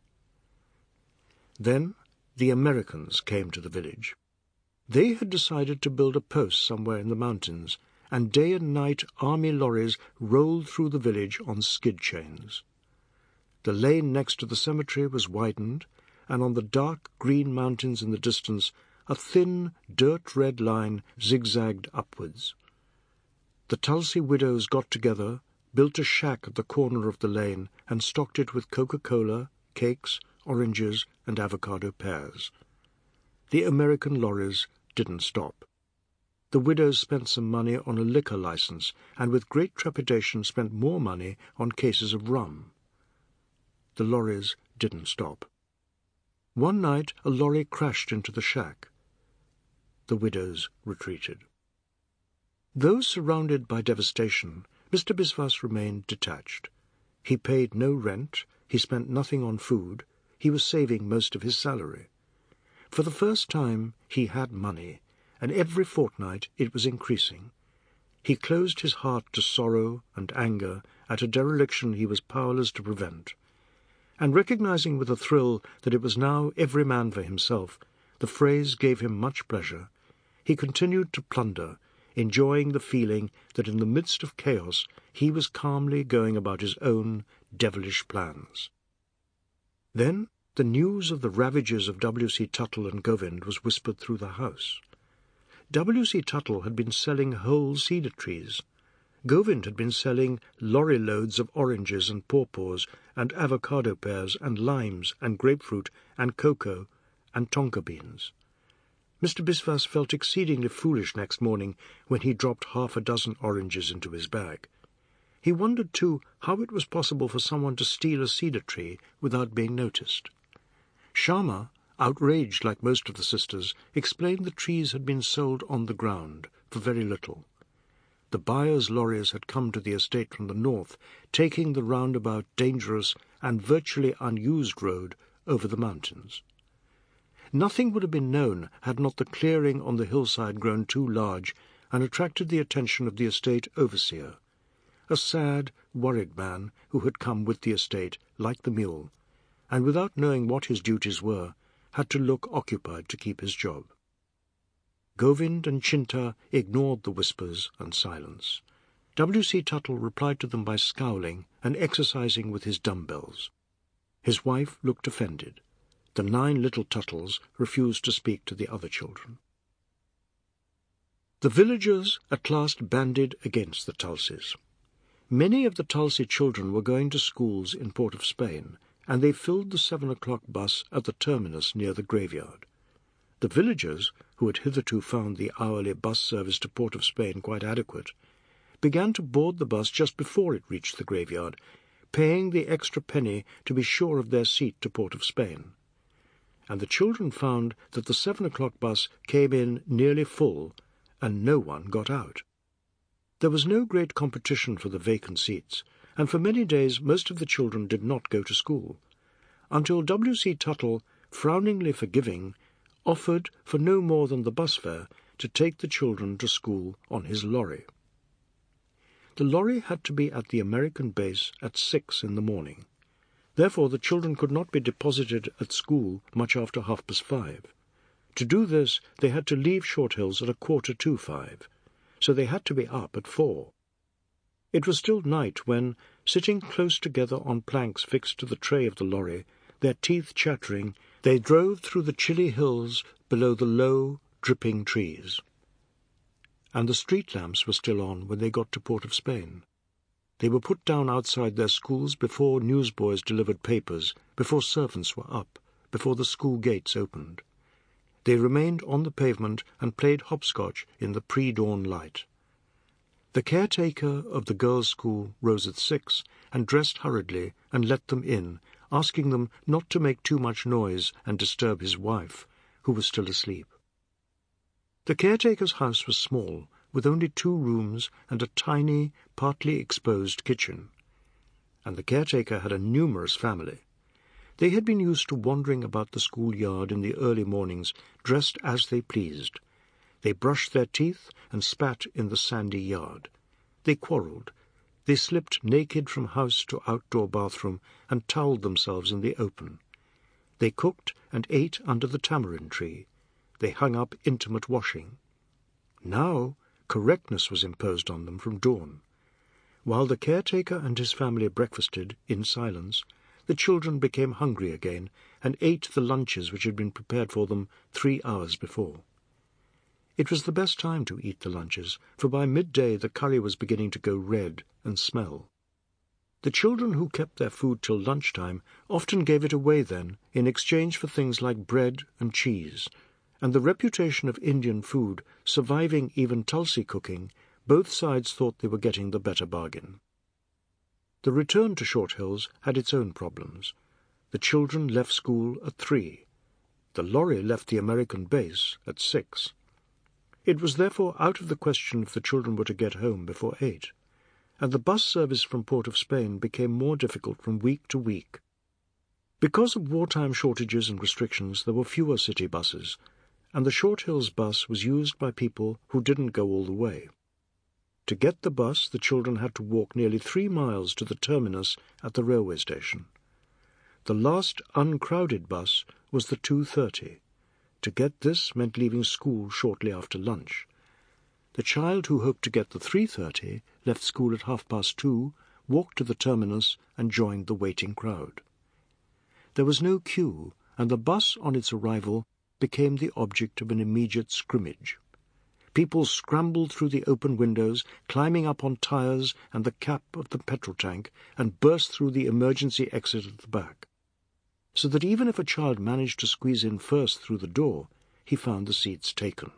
Then the Americans came to the village. They had decided to build a post somewhere in the mountains, and day and night army lorries rolled through the village on skid chains. The lane next to the cemetery was widened, and on the dark green mountains in the distance a thin, dirt-red line zigzagged upwards. The Tulsi widows got together, built a shack at the corner of the lane, and stocked it with Coca-Cola, cakes, oranges, and avocado pears. The American lorries didn't stop. The widows spent some money on a liquor license, and with great trepidation spent more money on cases of rum. The lorries didn't stop. One night a lorry crashed into the shack. The widows retreated. Though surrounded by devastation, Mister Biswas remained detached. He paid no rent, he spent nothing on food, he was saving most of his salary. For the first time he had money, and every fortnight it was increasing. He closed his heart to sorrow and anger at a dereliction he was powerless to prevent. And recognizing with a thrill that it was now every man for himself, the phrase gave him much pleasure. He continued to plunder, enjoying the feeling that in the midst of chaos he was calmly going about his own devilish plans. Then the news of the ravages of W C Tuttle and Govind was whispered through the house. W C Tuttle had been selling whole cedar trees. Govind had been selling lorry loads of oranges and pawpaws and avocado pears and limes and grapefruit and cocoa and tonka beans. Mister Biswas felt exceedingly foolish next morning when he dropped half a dozen oranges into his bag. He wondered, too, how it was possible for someone to steal a cedar tree without being noticed. Sharma, outraged like most of the sisters, explained the trees had been sold on the ground for very little. The buyers' lorries had come to the estate from the north, taking the roundabout, dangerous, and virtually unused road over the mountains. Nothing would have been known had not the clearing on the hillside grown too large and attracted the attention of the estate overseer, a sad, worried man who had come with the estate, like the mule, and without knowing what his duties were, had to look occupied to keep his job. Govind and Chinta ignored the whispers and silence. W C Tuttle replied to them by scowling and exercising with his dumbbells. His wife looked offended. The nine little Tuttles refused to speak to the other children. The villagers at last banded against the Tulsis. Many of the Tulsi children were going to schools in Port of Spain, and they filled the seven o'clock bus at the terminus near the graveyard. The villagers, who had hitherto found the hourly bus service to Port of Spain quite adequate, began to board the bus just before it reached the graveyard, paying the extra penny to be sure of their seat to Port of Spain. And the children found that the seven o'clock bus came in nearly full, and no one got out. There was no great competition for the vacant seats, and for many days most of the children did not go to school, until W C Tuttle, frowningly forgiving, offered for no more than the bus fare to take the children to school on his lorry. The lorry had to be at the American base at six in the morning. Therefore the children could not be deposited at school much after half past five. To do this they had to leave Short Hills at a quarter to five, so they had to be up at four. It was still night when, sitting close together on planks fixed to the tray of the lorry, their teeth chattering, they drove through the chilly hills below the low, dripping trees. And the street lamps were still on when they got to Port of Spain. They were put down outside their schools before newsboys delivered papers, before servants were up, before the school gates opened. They remained on the pavement and played hopscotch in the pre-dawn light. The caretaker of the girls' school rose at six and dressed hurriedly and let them in, asking them not to make too much noise and disturb his wife, who was still asleep. The caretaker's house was small, with only two rooms and a tiny, partly exposed kitchen. And the caretaker had a numerous family. They had been used to wandering about the schoolyard in the early mornings, dressed as they pleased. They brushed their teeth and spat in the sandy yard. They quarrelled. They slipped naked from house to outdoor bathroom and towelled themselves in the open. They cooked and ate under the tamarind tree. They hung up intimate washing. Now correctness was imposed on them from dawn. While the caretaker and his family breakfasted in silence, the children became hungry again and ate the lunches which had been prepared for them three hours before. It was the best time to eat the lunches, for by midday the curry was beginning to go red and smell. The children who kept their food till lunchtime often gave it away then in exchange for things like bread and cheese, and the reputation of Indian food surviving even Tulsi cooking, both sides thought they were getting the better bargain. The return to Short Hills had its own problems. The children left school at three. The lorry left the American base at six. It was therefore out of the question if the children were to get home before eight, and the bus service from Port of Spain became more difficult from week to week. Because of wartime shortages and restrictions, there were fewer city buses, and the Short Hills bus was used by people who didn't go all the way. To get the bus, the children had to walk nearly three miles to the terminus at the railway station. The last uncrowded bus was the two thirty. To get this meant leaving school shortly after lunch. The child who hoped to get the three thirty left school at half past two, walked to the terminus, and joined the waiting crowd. There was no queue, and the bus on its arrival became the object of an immediate scrimmage. People scrambled through the open windows, climbing up on tires and the cap of the petrol tank, and burst through the emergency exit at the back, so that even if a child managed to squeeze in first through the door, he found the seats taken.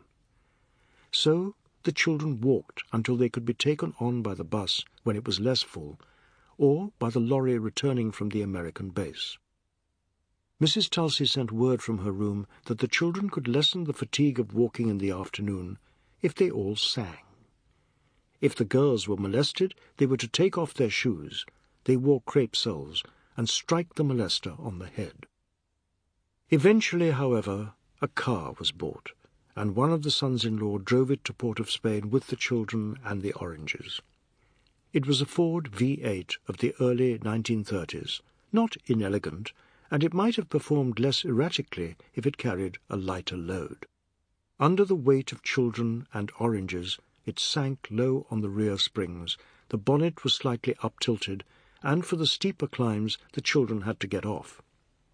So the children walked until they could be taken on by the bus when it was less full, or by the lorry returning from the American base. Missus Tulsi sent word from her room that the children could lessen the fatigue of walking in the afternoon if they all sang. If the girls were molested, they were to take off their shoes, they wore crepe soles, and strike the molester on the head. Eventually, however, a car was bought, and one of the sons-in-law drove it to Port of Spain with the children and the oranges. It was a Ford V eight of the early nineteen thirties, not inelegant, and it might have performed less erratically if it carried a lighter load. Under the weight of children and oranges, it sank low on the rear springs, the bonnet was slightly up-tilted, and for the steeper climbs the children had to get off.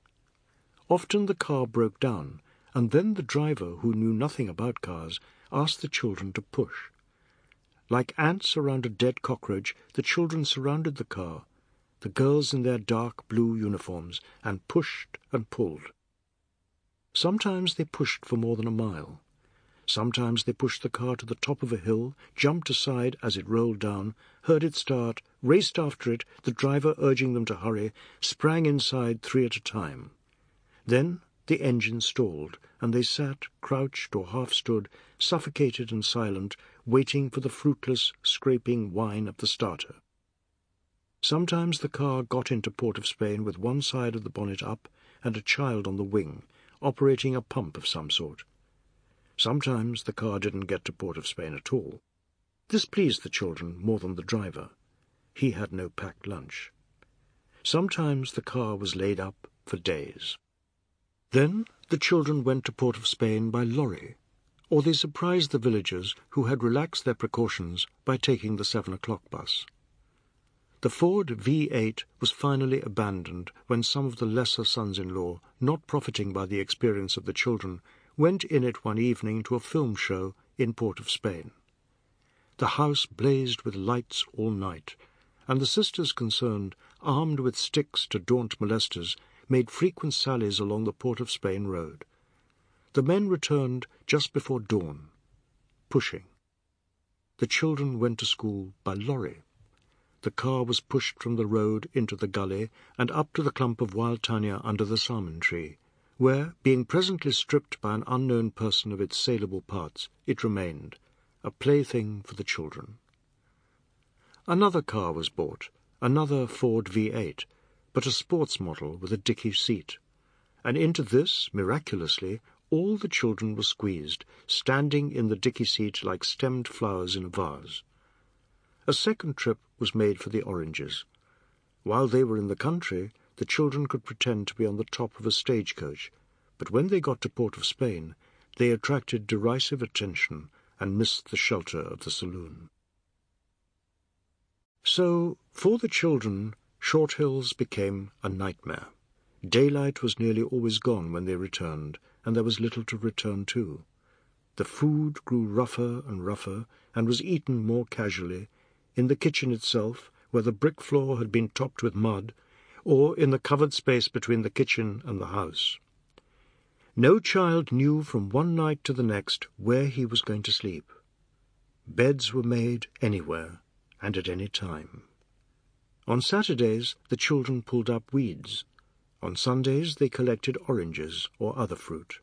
Often the car broke down, and then the driver, who knew nothing about cars, asked the children to push. Like ants around a dead cockroach, the children surrounded the car, the girls in their dark blue uniforms, and pushed and pulled. Sometimes they pushed for more than a mile. Sometimes they pushed the car to the top of a hill, jumped aside as it rolled down, heard it start, raced after it, the driver urging them to hurry, sprang inside three at a time. Then the engine stalled, and they sat, crouched or half-stood, suffocated and silent, waiting for the fruitless, scraping whine of the starter. Sometimes the car got into Port of Spain with one side of the bonnet up and a child on the wing, operating a pump of some sort. Sometimes the car didn't get to Port of Spain at all. This pleased the children more than the driver. He had no packed lunch. Sometimes the car was laid up for days. Then the children went to Port of Spain by lorry, or they surprised the villagers who had relaxed their precautions by taking the seven o'clock bus. The Ford V eight was finally abandoned when some of the lesser sons-in-law, not profiting by the experience of the children, went in it one evening to a film show in Port of Spain. The house blazed with lights all night, and the sisters concerned, armed with sticks to daunt molesters, made frequent sallies along the Port of Spain road. The men returned just before dawn, pushing. The children went to school by lorry. The car was pushed from the road into the gully and up to the clump of wild tanya under the salmon tree, where, being presently stripped by an unknown person of its saleable parts, it remained, a plaything for the children. Another car was bought, another Ford V eight, but a sports model with a dicky seat, and into this, miraculously, all the children were squeezed, standing in the dicky seat like stemmed flowers in a vase. A second trip was made for the oranges. While they were in the country, the children could pretend to be on the top of a stagecoach, but when they got to Port of Spain, they attracted derisive attention and missed the shelter of the saloon. So, for the children, Short Hills became a nightmare. Daylight was nearly always gone when they returned, and there was little to return to. The food grew rougher and rougher, and was eaten more casually, in the kitchen itself, where the brick floor had been topped with mud, or in the covered space between the kitchen and the house. No child knew from one night to the next where he was going to sleep. Beds were made anywhere and at any time. On Saturdays the children pulled up weeds. On Sundays they collected oranges or other fruit.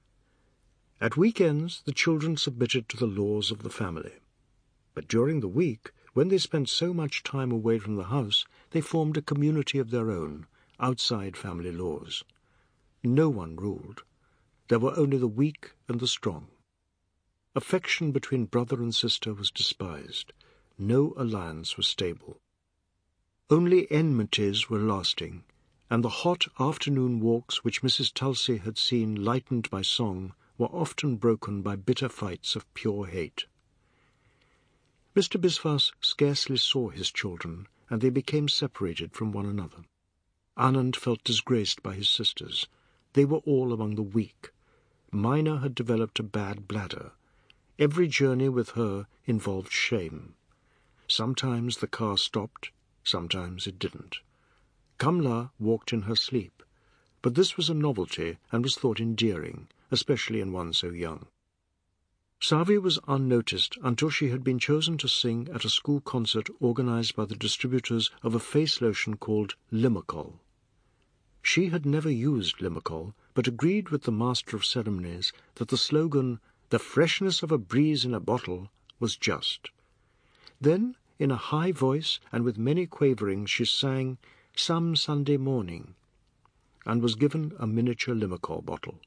At weekends the children submitted to the laws of the family. But during the week, when they spent so much time away from the house, they formed a community of their own, outside family laws. No one ruled. There were only the weak and the strong. Affection between brother and sister was despised. No alliance was stable. Only enmities were lasting, and the hot afternoon walks which Missus Tulsey had seen lightened by song were often broken by bitter fights of pure hate. Mister Biswas scarcely saw his children, and they became separated from one another. Anand felt disgraced by his sisters. They were all among the weak. Mina had developed a bad bladder. Every journey with her involved shame. Sometimes the car stopped, sometimes it didn't. Kamla walked in her sleep, but this was a novelty and was thought endearing, especially in one so young. Savi was unnoticed until she had been chosen to sing at a school concert organized by the distributors of a face lotion called Limacol. She had never used Limacol, but agreed with the master of ceremonies that the slogan, "The freshness of a breeze in a bottle," was just. Then, in a high voice and with many quaverings, she sang "Some Sunday Morning," and was given a miniature Limacol bottle.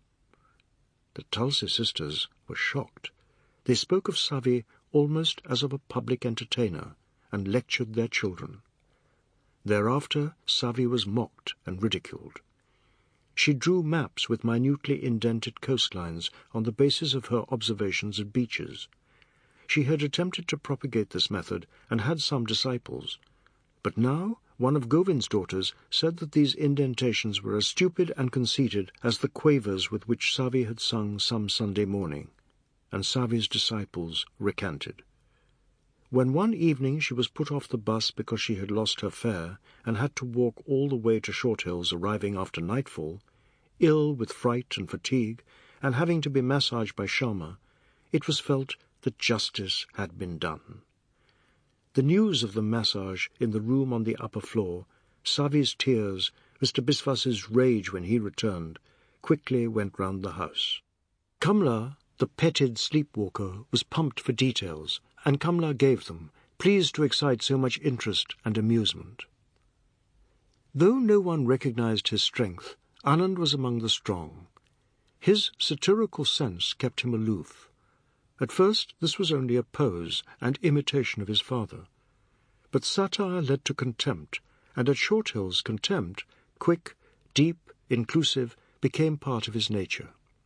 The Tulsey sisters were shocked. They spoke of Savi almost as of a public entertainer, and lectured their children. Thereafter Savi was mocked and ridiculed. She drew maps with minutely indented coastlines on the basis of her observations of beaches. She had attempted to propagate this method and had some disciples, but now one of Govind's daughters said that these indentations were as stupid and conceited as the quavers with which Savi had sung "Some Sunday Morning," and Savi's disciples recanted. When one evening she was put off the bus because she had lost her fare and had to walk all the way to Short Hills, arriving after nightfall, ill with fright and fatigue, and having to be massaged by Sharma, it was felt that justice had been done. The news of the massage in the room on the upper floor, Savi's tears, Mister Biswas's rage when he returned, quickly went round the house. Kamla, the petted sleepwalker, was pumped for details, and Kamla gave them, pleased to excite so much interest and amusement. Though no one recognized his strength, Anand was among the strong. His satirical sense kept him aloof. At first this was only a pose and imitation of his father. But satire led to contempt, and at Short Hills contempt, quick, deep, inclusive, became part of his nature.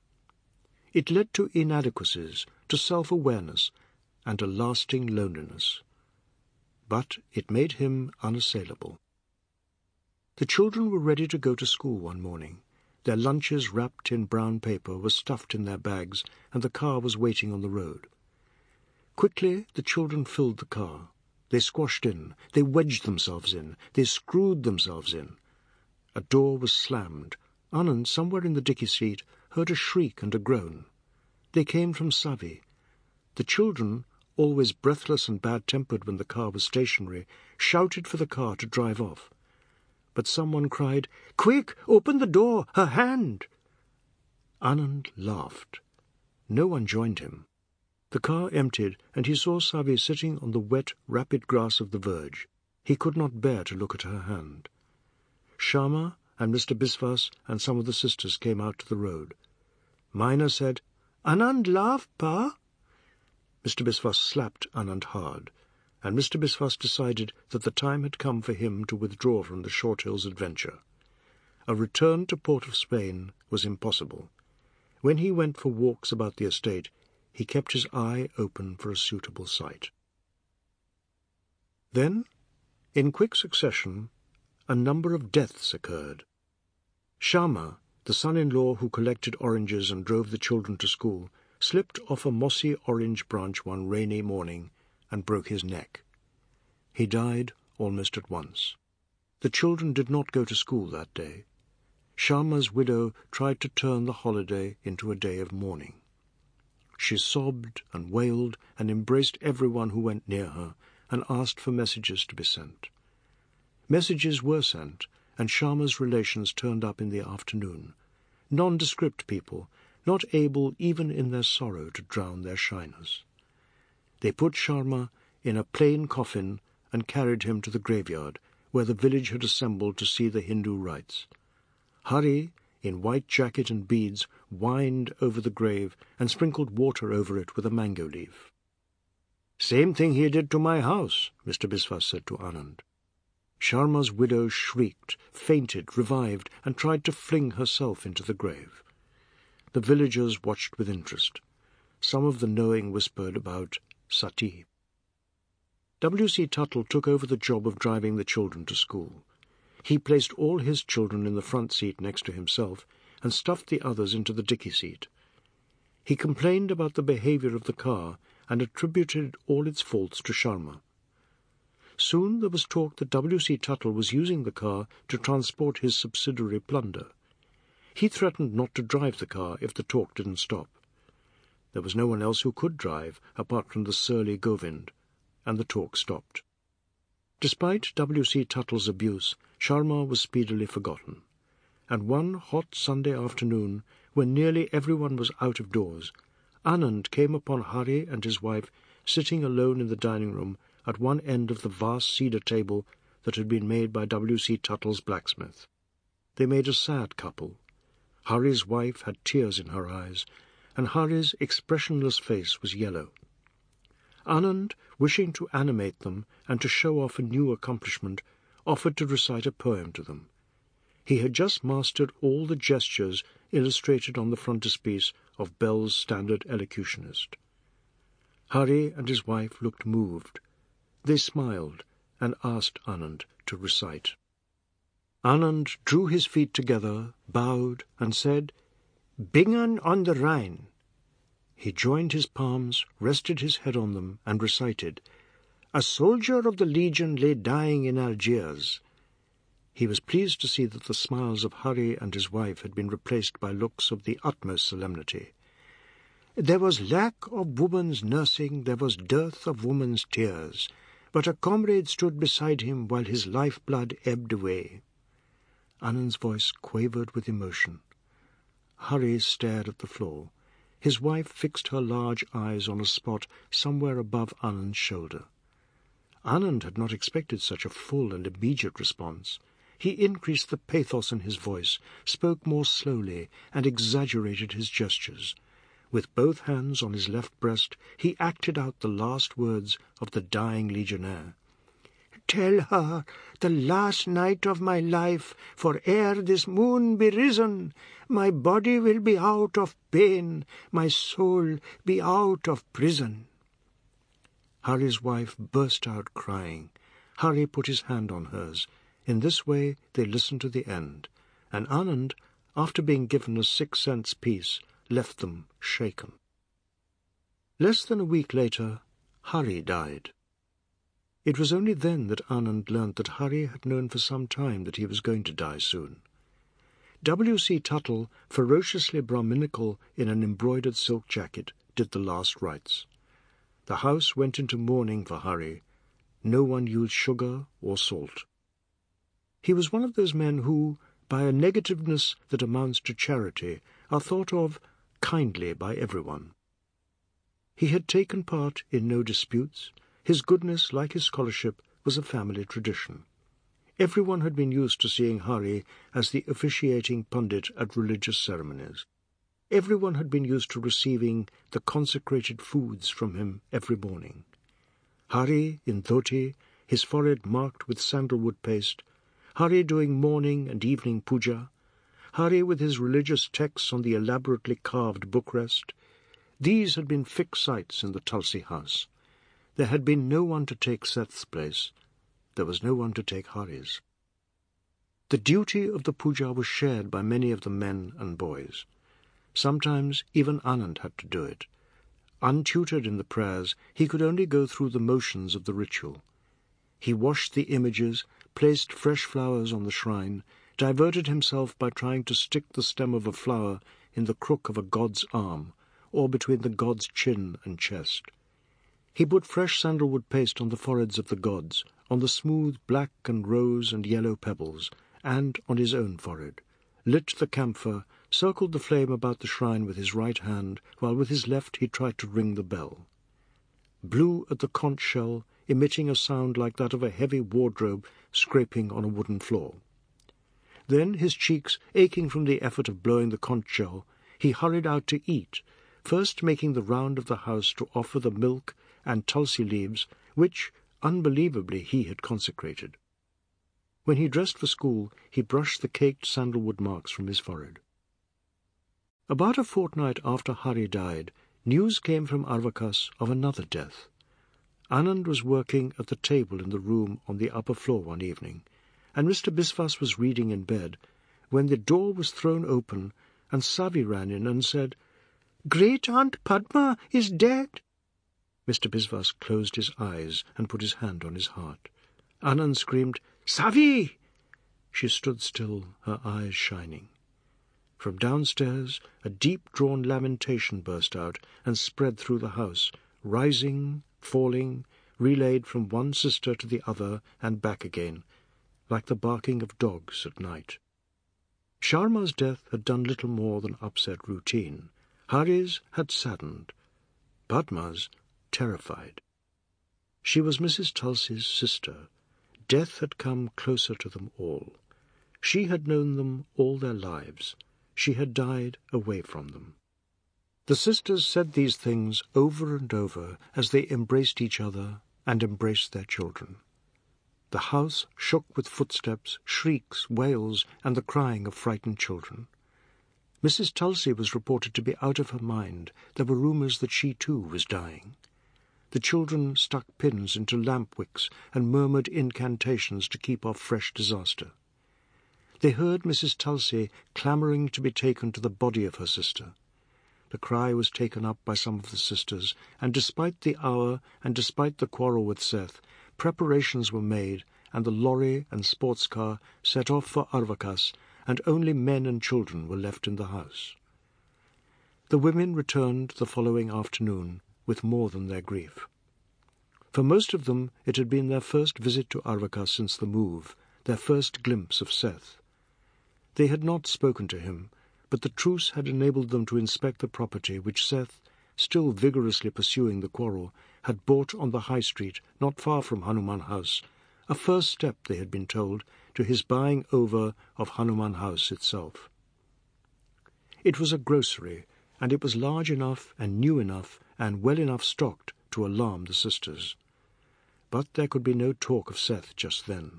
It led to inadequacies, to self-awareness, and a lasting loneliness. But it made him unassailable. The children were ready to go to school one morning. Their lunches wrapped in brown paper were stuffed in their bags, and the car was waiting on the road. Quickly the children filled the car. They squashed in, they wedged themselves in, they screwed themselves in. A door was slammed. Anand, somewhere in the dicky seat, heard a shriek and a groan. They came from Savi. The children, always breathless and bad-tempered when the car was stationary, shouted for the car to drive off. But someone cried, "Quick, open the door, her hand!" Anand laughed. No one joined him. The car emptied, and he saw Savi sitting on the wet, rapid grass of the verge. He could not bear to look at her hand. Sharma and Mister Biswas and some of the sisters came out to the road. Mina said, "Anand laugh, Pa?" Mister Biswas slapped Anand hard, and Mister Biswas decided that the time had come for him to withdraw from the Short Hills adventure. A return to Port of Spain was impossible. When he went for walks about the estate, he kept his eye open for a suitable site. Then, in quick succession, a number of deaths occurred. Sharma, the son-in-law who collected oranges and drove the children to school, slipped off a mossy orange branch one rainy morning and broke his neck. He died almost at once. The children did not go to school that day. Sharma's widow tried to turn the holiday into a day of mourning. She sobbed and wailed and embraced everyone who went near her and asked for messages to be sent. Messages were sent, and Sharma's relations turned up in the afternoon, nondescript people, not able even in their sorrow to drown their shyness. They put Sharma in a plain coffin and carried him to the graveyard, where the village had assembled to see the Hindu rites. Hari, in white jacket and beads, whined over the grave and sprinkled water over it with a mango leaf. "Same thing he did to my house," Mister Biswas said to Anand. Sharma's widow shrieked, fainted, revived, and tried to fling herself into the grave. The villagers watched with interest. Some of the knowing whispered about Sati. W C Tuttle took over the job of driving the children to school. He placed all his children in the front seat next to himself and stuffed the others into the dicky seat. He complained about the behavior of the car and attributed all its faults to Sharma. Soon there was talk that W C Tuttle was using the car to transport his subsidiary plunder. He threatened not to drive the car if the talk didn't stop. There was no one else who could drive apart from the surly Govind, and the talk stopped. Despite W C Tuttle's abuse, Sharma was speedily forgotten, and one hot Sunday afternoon, when nearly everyone was out of doors, Anand came upon Hari and his wife sitting alone in the dining room at one end of the vast cedar table that had been made by W C Tuttle's blacksmith. They made a sad couple. Hari's wife had tears in her eyes, and Hari's expressionless face was yellow. Anand, wishing to animate them and to show off a new accomplishment, offered to recite a poem to them. He had just mastered all the gestures illustrated on the frontispiece of Bell's Standard Elocutionist. Hari and his wife looked moved. They smiled and asked Anand to recite. Anand drew his feet together, bowed, and said, "Bingen on the Rhine." He joined his palms, rested his head on them, and recited, "A soldier of the Legion lay dying in Algiers." He was pleased to see that the smiles of Hari and his wife had been replaced by looks of the utmost solemnity. "There was lack of woman's nursing, there was dearth of woman's tears, but a comrade stood beside him while his life-blood ebbed away." Anand's voice quavered with emotion. Hari stared at the floor. His wife fixed her large eyes on a spot somewhere above Anand's shoulder. Anand had not expected such a full and immediate response. He increased the pathos in his voice, spoke more slowly, and exaggerated his gestures. With both hands on his left breast, he acted out the last words of the dying legionnaire. "Tell her the last night of my life, for ere this moon be risen, my body will be out of pain, my soul be out of prison." Hari's wife burst out crying. Hari put his hand on hers. In this way they listened to the end, and Anand, after being given a six-cents piece, left them shaken. Less than a week later, Hari died. It was only then that Anand learnt that Hari had known for some time that he was going to die soon. W C Tuttle, ferociously Brahminical in an embroidered silk jacket, did the last rites. The house went into mourning for Hari. No one used sugar or salt. He was one of those men who, by a negativeness that amounts to charity, are thought of kindly by everyone. He had taken part in no disputes. His goodness, like his scholarship, was a family tradition. Everyone had been used to seeing Hari as the officiating pundit at religious ceremonies. Everyone had been used to receiving the consecrated foods from him every morning. Hari in dhoti, his forehead marked with sandalwood paste, Hari doing morning and evening puja, Hari with his religious texts on the elaborately carved bookrest. These had been fixed sites in the Tulsi house. There had been no one to take Seth's place. There was no one to take Hari's. The duty of the puja was shared by many of the men and boys. Sometimes even Anand had to do it. Untutored in the prayers, he could only go through the motions of the ritual. He washed the images, placed fresh flowers on the shrine, diverted himself by trying to stick the stem of a flower in the crook of a god's arm, or between the god's chin and chest. He put fresh sandalwood paste on the foreheads of the gods, on the smooth black and rose and yellow pebbles, and on his own forehead, lit the camphor, circled the flame about the shrine with his right hand, while with his left he tried to ring the bell. Blew at the conch shell, emitting a sound like that of a heavy wardrobe scraping on a wooden floor. Then, his cheeks aching from the effort of blowing the conch shell, he hurried out to eat, first making the round of the house to offer the milk and tulsi leaves, which, unbelievably, he had consecrated. When he dressed for school, he brushed the caked sandalwood marks from his forehead. About a fortnight after Hari died, news came from Arvakas of another death. Anand was working at the table in the room on the upper floor one evening, and Mister Biswas was reading in bed, when the door was thrown open, and Savi ran in and said, "Great-aunt Padma is dead." Mister Biswas closed his eyes and put his hand on his heart. Anand screamed, "Savi!" She stood still, her eyes shining. From downstairs a deep-drawn lamentation burst out and spread through the house, rising, falling, relayed from one sister to the other and back again, like the barking of dogs at night. Sharma's death had done little more than upset routine. Hari's had saddened. Padma's terrified. She was Missus Tulsi's sister. Death had come closer to them all. She had known them all their lives. She had died away from them. The sisters said these things over and over as they embraced each other and embraced their children. The house shook with footsteps, shrieks, wails, and the crying of frightened children. Missus Tulsi was reported to be out of her mind. There were rumours that she too was dying. The children stuck pins into lamp wicks and murmured incantations to keep off fresh disaster. They heard Missus Tulsi clamouring to be taken to the body of her sister. The cry was taken up by some of the sisters, and despite the hour and despite the quarrel with Seth, preparations were made, and the lorry and sports car set off for Arvakas, and only men and children were left in the house. The women returned the following afternoon with more than their grief. For most of them it had been their first visit to Arvakas since the move, their first glimpse of Seth. They had not spoken to him, but the truce had enabled them to inspect the property which Seth, still vigorously pursuing the quarrel, had bought on the high street not far from Hanuman House, a first step, they had been told, to his buying over of Hanuman House itself. It was a grocery, and it was large enough and new enough and well enough stocked to alarm the sisters. But there could be no talk of Seth just then.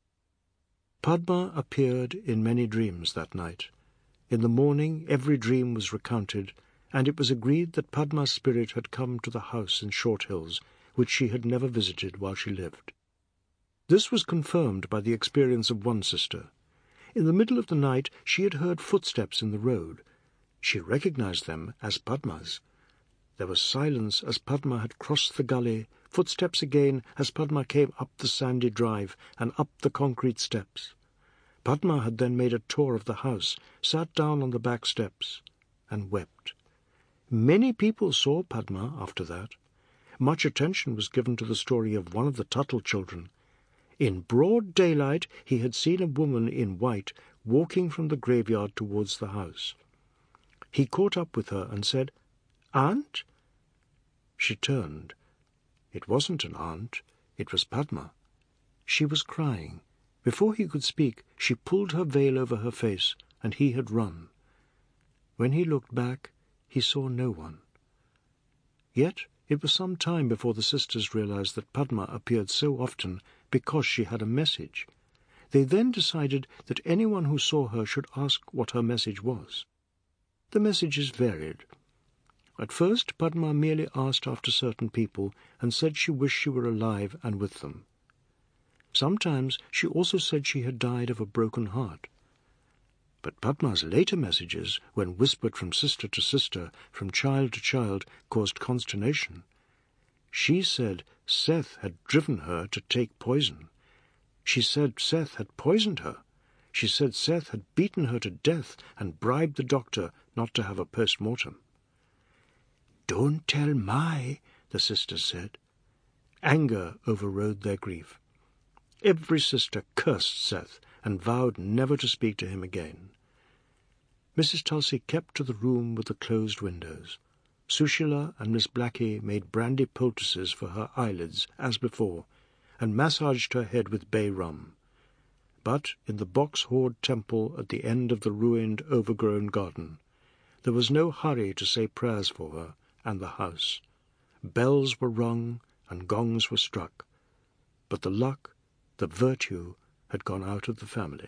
Padma appeared in many dreams that night. In the morning every dream was recounted, and it was agreed that Padma's spirit had come to the house in Short Hills, which she had never visited while she lived. This was confirmed by the experience of one sister. In the middle of the night she had heard footsteps in the road. She recognized them as Padma's. There was silence as Padma had crossed the gully, footsteps again as Padma came up the sandy drive and up the concrete steps. Padma had then made a tour of the house, sat down on the back steps, and wept. Many people saw Padma after that. Much attention was given to the story of one of the Tuttle children. In broad daylight he had seen a woman in white walking from the graveyard towards the house. He caught up with her and said, "Aunt?" She turned. It wasn't an aunt, it was Padma. She was crying. Before he could speak, she pulled her veil over her face, and he had run. When he looked back, he saw no one. Yet it was some time before the sisters realized that Padma appeared so often because she had a message. They then decided that anyone who saw her should ask what her message was. The messages varied. At first Padma merely asked after certain people and said she wished she were alive and with them. Sometimes she also said she had died of a broken heart. But Padma's later messages, when whispered from sister to sister, from child to child, caused consternation. She said Seth had driven her to take poison. She said Seth had poisoned her. She said Seth had beaten her to death and bribed the doctor not to have a post-mortem. "Don't tell Mai," the sisters said. Anger overrode their grief. Every sister cursed Seth and vowed never to speak to him again. Missus Tulsi kept to the room with the closed windows. Sushila and Miss Blackie made brandy poultices for her eyelids, as before, and massaged her head with bay rum. But in the box-horde temple at the end of the ruined, overgrown garden, there was no hurry to say prayers for her and the house. Bells were rung and gongs were struck, but the luck, the virtue, had gone out of the family.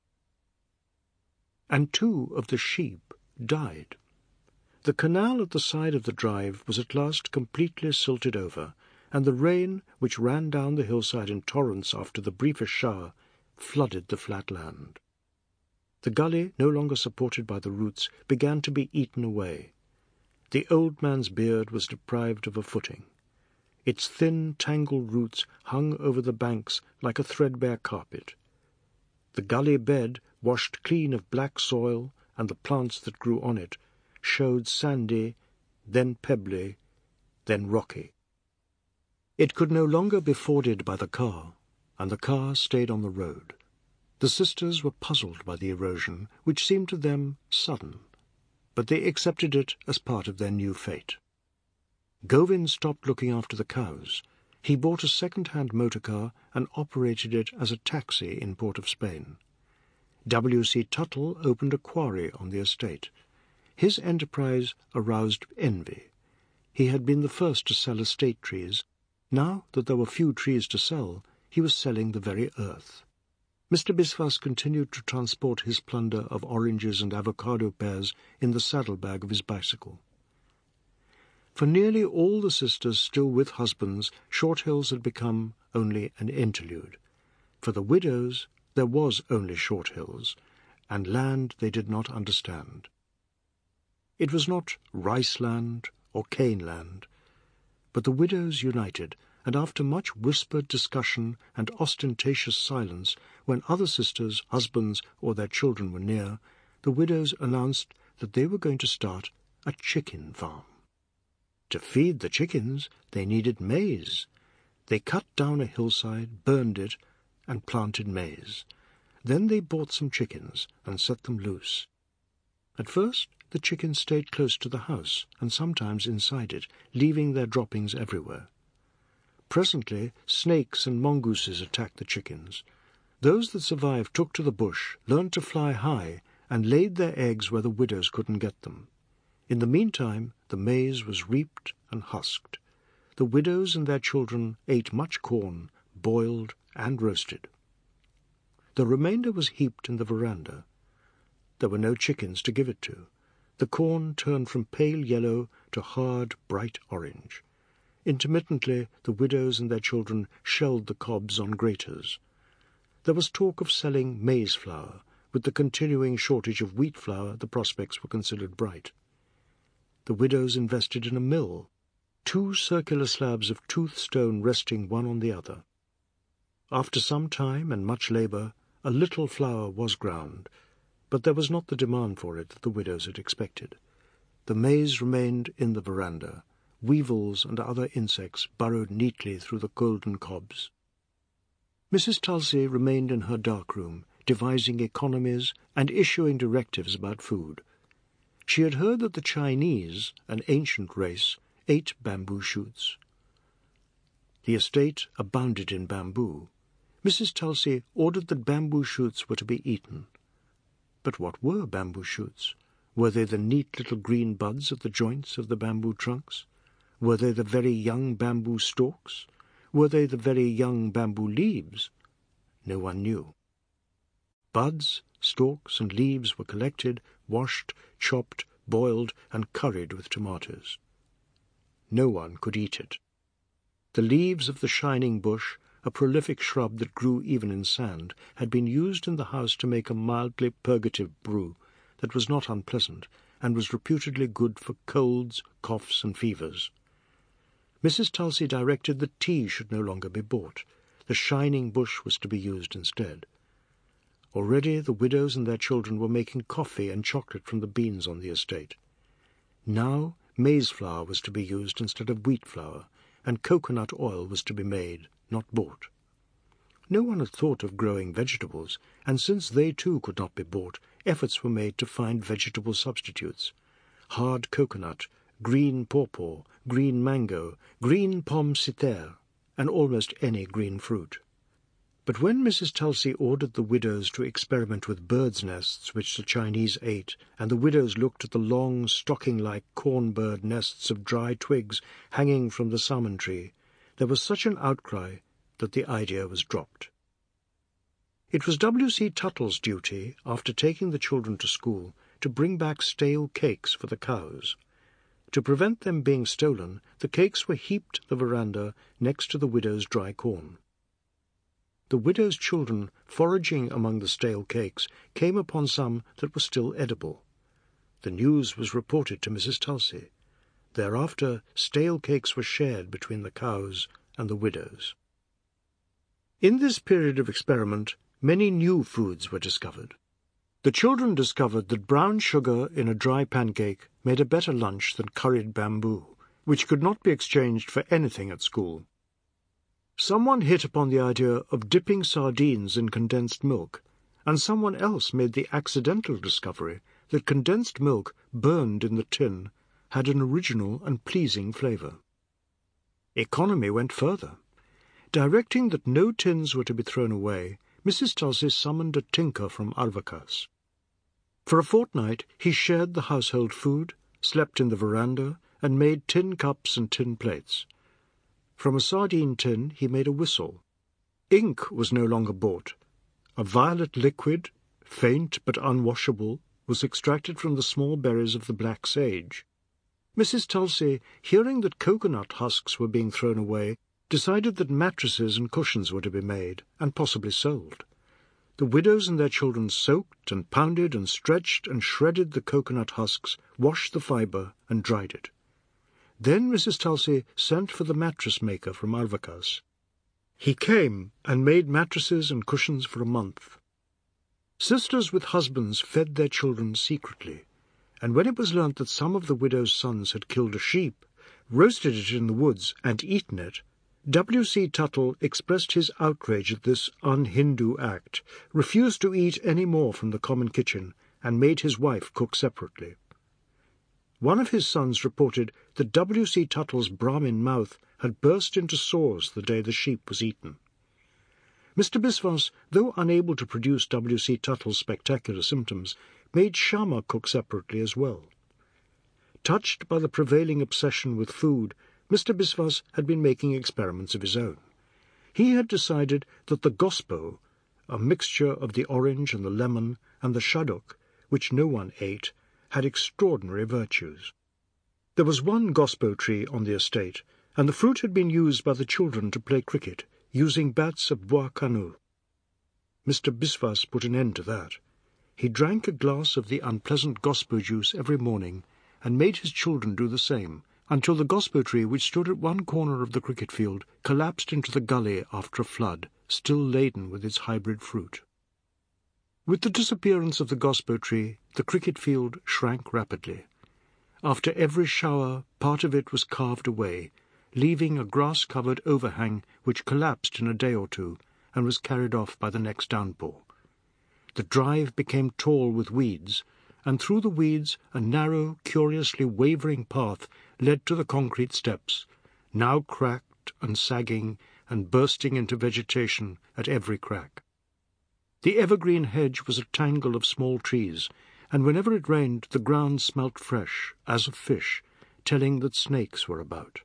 And two of the sheep died. The canal at the side of the drive was at last completely silted over, and the rain, which ran down the hillside in torrents after the briefest shower, flooded the flat land. The gully, no longer supported by the roots, began to be eaten away. The old man's beard was deprived of a footing. Its thin, tangled roots hung over the banks like a threadbare carpet. The gully bed, washed clean of black soil and the plants that grew on it, showed sandy, then pebbly, then rocky. It could no longer be forded by the car, and the car stayed on the road. The sisters were puzzled by the erosion, which seemed to them sudden, but they accepted it as part of their new fate. Govind stopped looking after the cows. He bought a second-hand motor car and operated it as a taxi in Port of Spain. W. C. Tuttle opened a quarry on the estate. His enterprise aroused envy. He had been the first to sell estate trees. Now that there were few trees to sell, he was selling the very earth. Mister Biswas continued to transport his plunder of oranges and avocado pears in the saddlebag of his bicycle. For nearly all the sisters still with husbands, Short Hills had become only an interlude. For the widows, there was only Short Hills, and land they did not understand. It was not rice land or cane land, but the widows united, and after much whispered discussion and ostentatious silence, when other sisters, husbands, or their children were near, the widows announced that they were going to start a chicken farm. To feed the chickens, they needed maize. They cut down a hillside, burned it, and planted maize. Then they bought some chickens and set them loose. At first, the chickens stayed close to the house, and sometimes inside it, leaving their droppings everywhere. Presently, snakes and mongooses attacked the chickens. Those that survived took to the bush, learned to fly high, and laid their eggs where the widows couldn't get them. In the meantime, the maize was reaped and husked. The widows and their children ate much corn, boiled and roasted. The remainder was heaped in the veranda. There were no chickens to give it to. The corn turned from pale yellow to hard, bright orange. Intermittently, the widows and their children shelled the cobs on graters. There was talk of selling maize flour. With the continuing shortage of wheat flour, the prospects were considered bright. The widows invested in a mill, two circular slabs of tooth stone resting one on the other. After some time and much labour, a little flour was ground, but there was not the demand for it that the widows had expected. The maize remained in the veranda. Weevils and other insects burrowed neatly through the golden cobs. Missus Tulsi remained in her dark room, devising economies and issuing directives about food. She had heard that the Chinese, an ancient race, ate bamboo shoots. The estate abounded in bamboo. Missus Tulsi ordered that bamboo shoots were to be eaten. But what were bamboo shoots? Were they the neat little green buds at the joints of the bamboo trunks? Were they the very young bamboo stalks? Were they the very young bamboo leaves? No one knew. Buds, stalks, and leaves were collected, washed, chopped, boiled, and curried with tomatoes. No one could eat it. The leaves of the shining bush a prolific shrub that grew even in sand, had been used in the house to make a mildly purgative brew that was not unpleasant and was reputedly good for colds, coughs, and fevers. Missus Tulsi directed that tea should no longer be bought. The shining bush was to be used instead. Already the widows and their children were making coffee and chocolate from the beans on the estate. Now maize flour was to be used instead of wheat flour, and coconut oil was to be made, not bought. No one had thought of growing vegetables, and since they too could not be bought, efforts were made to find vegetable substitutes. Hard coconut, green pawpaw, green mango, green pomme citerre, and almost any green fruit. But when Missus Tulsi ordered the widows to experiment with birds' nests which the Chinese ate, and the widows looked at the long, stocking-like corn-bird nests of dry twigs hanging from the salmon tree, there was such an outcry that the idea was dropped. It was W C Tuttle's duty, after taking the children to school, to bring back stale cakes for the cows. To prevent them being stolen, the cakes were heaped at the veranda next to the widow's dry corn. The widow's children, foraging among the stale cakes, came upon some that were still edible. The news was reported to Missus Tulsi. Thereafter, stale cakes were shared between the cows and the widows. In this period of experiment, many new foods were discovered. The children discovered that brown sugar in a dry pancake made a better lunch than curried bamboo, which could not be exchanged for anything at school. Someone hit upon the idea of dipping sardines in condensed milk, and someone else made the accidental discovery that condensed milk burned in the tin had an original and pleasing flavour. Economy went further. Directing that no tins were to be thrown away, Missus Tulsi summoned a tinker from Arvakas. For a fortnight he shared the household food, slept in the veranda, and made tin cups and tin plates. From a sardine tin he made a whistle. Ink was no longer bought. A violet liquid, faint but unwashable, was extracted from the small berries of the black sage. Missus Tulsi, hearing that coconut husks were being thrown away, decided that mattresses and cushions were to be made, and possibly sold. The widows and their children soaked and pounded and stretched and shredded the coconut husks, washed the fibre, and dried it. Then Missus Tulsi sent for the mattress-maker from Arvakas. He came and made mattresses and cushions for a month. Sisters with husbands fed their children secretly, and when it was learnt that some of the widow's sons had killed a sheep, roasted it in the woods, and eaten it, W C Tuttle expressed his outrage at this un-Hindu act, refused to eat any more from the common kitchen, and made his wife cook separately. One of his sons reported that W C Tuttle's Brahmin mouth had burst into sores the day the sheep was eaten. Mister Biswas, though unable to produce W C Tuttle's spectacular symptoms, made Shyama cook separately as well. Touched by the prevailing obsession with food, Mister Biswas had been making experiments of his own. He had decided that the gospo, a mixture of the orange and the lemon and the shadok, which no one ate, had extraordinary virtues. There was one gospo tree on the estate, and the fruit had been used by the children to play cricket, using bats of bois canu. Mister Biswas put an end to that. He drank a glass of the unpleasant gospo juice every morning, and made his children do the same, until the gospo tree, which stood at one corner of the cricket field, collapsed into the gully after a flood, still laden with its hybrid fruit. With the disappearance of the gospo tree, the cricket field shrank rapidly. After every shower, part of it was carved away, leaving a grass-covered overhang which collapsed in a day or two and was carried off by the next downpour. The drive became tall with weeds, and through the weeds a narrow, curiously wavering path led to the concrete steps, now cracked and sagging and bursting into vegetation at every crack. The evergreen hedge was a tangle of small trees, and whenever it rained the ground smelt fresh, as of fish, telling that snakes were about.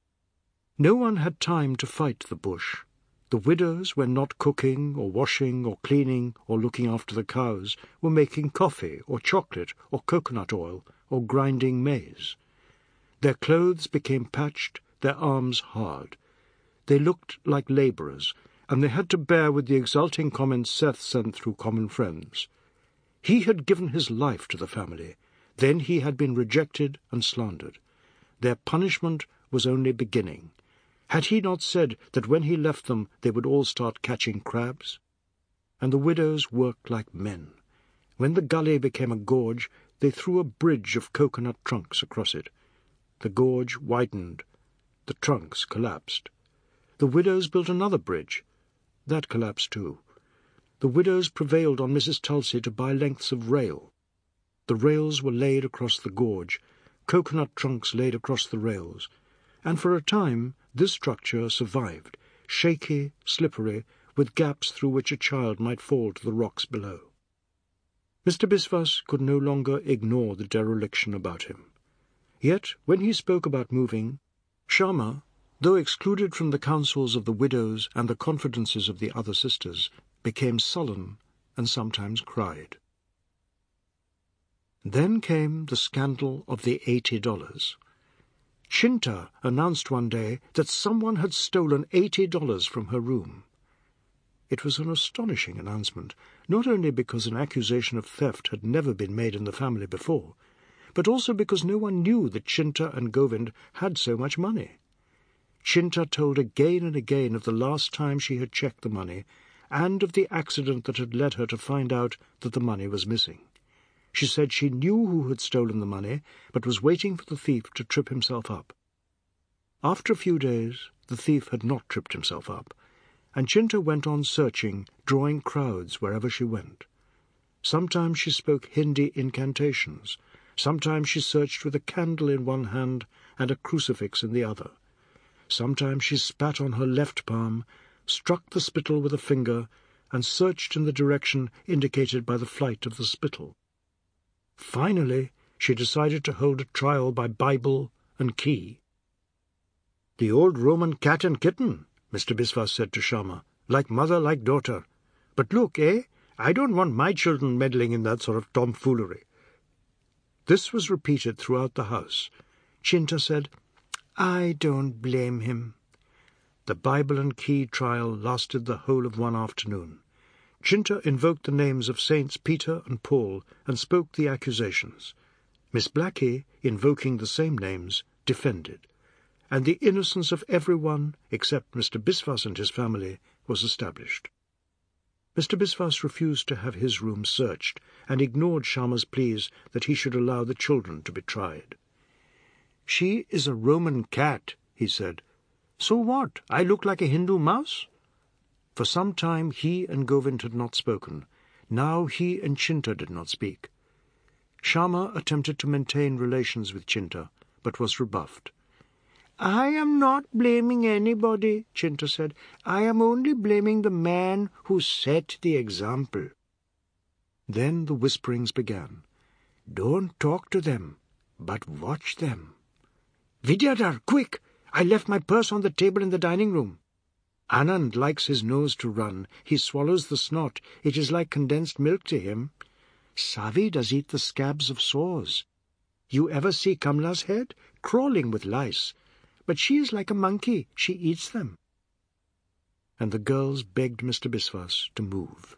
No one had time to fight the bush. The widows, when not cooking or washing or cleaning or looking after the cows, were making coffee or chocolate or coconut oil or grinding maize. Their clothes became patched, their arms hard. They looked like labourers, and they had to bear with the exulting comments Seth sent through common friends. He had given his life to the family. Then he had been rejected and slandered. Their punishment was only beginning. Had he not said that when he left them they would all start catching crabs? And the widows worked like men. When the gully became a gorge, they threw a bridge of coconut trunks across it. The gorge widened. The trunks collapsed. The widows built another bridge. That collapsed too. The widows prevailed on Missus Tulsey to buy lengths of rail. The rails were laid across the gorge, coconut trunks laid across the rails, and for a time this structure survived, shaky, slippery, with gaps through which a child might fall to the rocks below. Mister Biswas could no longer ignore the dereliction about him. Yet, when he spoke about moving, Sharma, though excluded from the counsels of the widows and the confidences of the other sisters, became sullen and sometimes cried. Then came the scandal of the eighty dollars. Chinta announced one day that someone had stolen eighty dollars from her room. It was an astonishing announcement, not only because an accusation of theft had never been made in the family before, but also because no one knew that Chinta and Govind had so much money. Chinta told again and again of the last time she had checked the money, and of the accident that had led her to find out that the money was missing. She said she knew who had stolen the money, but was waiting for the thief to trip himself up. After a few days, the thief had not tripped himself up, and Chinta went on searching, drawing crowds wherever she went. Sometimes she spoke Hindi incantations. Sometimes she searched with a candle in one hand and a crucifix in the other. Sometimes she spat on her left palm, struck the spittle with a finger, and searched in the direction indicated by the flight of the spittle. Finally, she decided to hold a trial by Bible and key. "The old Roman cat and kitten," Mister Biswas said to Sharma, "like mother, like daughter. But look, eh? I don't want my children meddling in that sort of tomfoolery." This was repeated throughout the house. Chinta said, "I don't blame him." The Bible and key trial lasted the whole of one afternoon. Chinta invoked the names of Saints Peter and Paul and spoke the accusations. Miss Blackie, invoking the same names, defended, and the innocence of everyone, except Mister Biswas and his family, was established. Mister Biswas refused to have his room searched, and ignored Sharma's pleas that he should allow the children to be tried. "She is a Roman cat," he said. "So what? I look like a Hindu mouse?" For some time he and Govind had not spoken. Now he and Chinta did not speak. Sharma attempted to maintain relations with Chinta, but was rebuffed. "I am not blaming anybody," Chinta said. "I am only blaming the man who set the example." Then the whisperings began. "Don't talk to them, but watch them. Vidyadhar, quick! I left my purse on the table in the dining room. Anand likes his nose to run. He swallows the snot. It is like condensed milk to him. Savi does eat the scabs of sores. You ever see Kamla's head? Crawling with lice. But she is like a monkey. She eats them." And the girls begged Mister Biswas to move.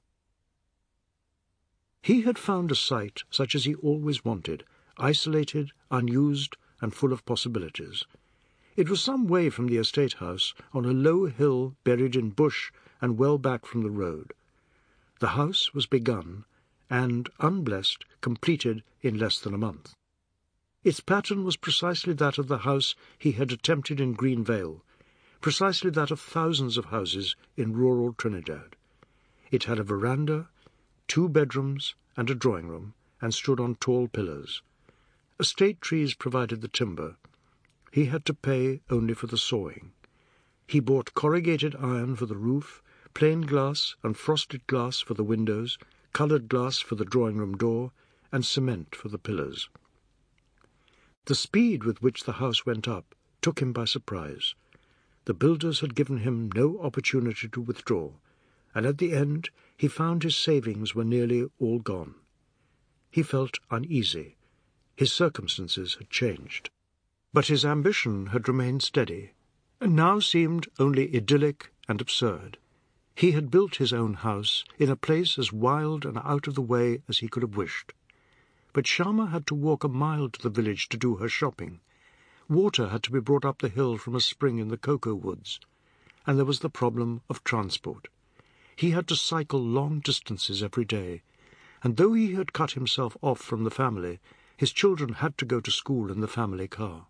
He had found a site such as he always wanted, isolated, unused, and full of possibilities. It was some way from the estate house, on a low hill buried in bush and well back from the road. The house was begun, and, unblessed, completed in less than a month. Its pattern was precisely that of the house he had attempted in Green Vale, precisely that of thousands of houses in rural Trinidad. It had a veranda, two bedrooms, and a drawing-room, and stood on tall pillars. Estate trees provided the timber. He had to pay only for the sawing. He bought corrugated iron for the roof, plain glass and frosted glass for the windows, coloured glass for the drawing-room door, and cement for the pillars. The speed with which the house went up took him by surprise. The builders had given him no opportunity to withdraw, and at the end he found his savings were nearly all gone. He felt uneasy. His circumstances had changed. But his ambition had remained steady. and now seemed only idyllic and absurd. He had built his own house in a place as wild and out of the way as he could have wished. But Shyama had to walk a mile to the village to do her shopping. Water had to be brought up the hill from a spring in the cocoa woods, and there was the problem of transport. He had to cycle long distances every day, and though he had cut himself off from the family, his children had to go to school in the family car.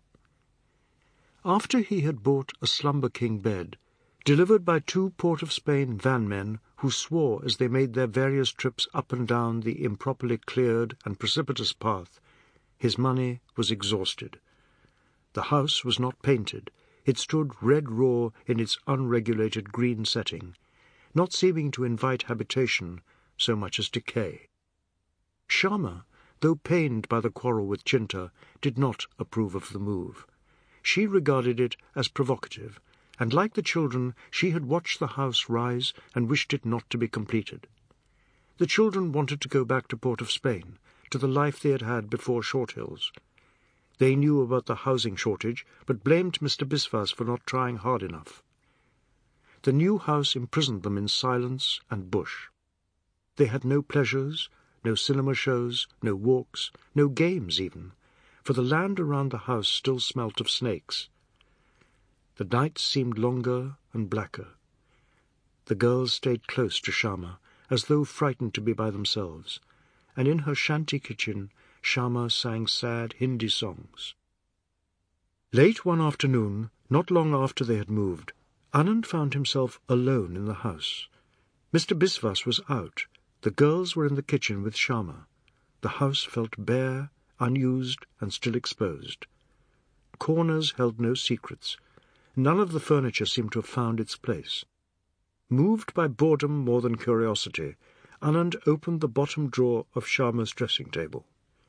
After he had bought a Slumber King bed, delivered by two Port of Spain vanmen who swore as they made their various trips up and down the improperly cleared and precipitous path, his money was exhausted. The house was not painted. It stood red-raw in its unregulated green setting, not seeming to invite habitation so much as decay. Shyama, though pained by the quarrel with Chinta, did not approve of the move. She regarded it as provocative, and like the children, she had watched the house rise and wished it not to be completed. The children wanted to go back to Port of Spain, to the life they had had before Short Hills. They knew about the housing shortage, but blamed Mister Biswas for not trying hard enough. The new house imprisoned them in silence and bush. They had no pleasures, no cinema shows, no walks, no games even, for the land around the house still smelt of snakes. The nights seemed longer and blacker. The girls stayed close to Shyama, as though frightened to be by themselves, and in her shanty kitchen Shyama sang sad Hindi songs. Late one afternoon, not long after they had moved, Anand found himself alone in the house. Mister Biswas was out. The girls were in the kitchen with Shyama. The house felt bare, unused, and still exposed. Corners held no secrets. None of the furniture seemed to have found its place. Moved by boredom more than curiosity, Anand opened the bottom drawer of Shyama's dressing table.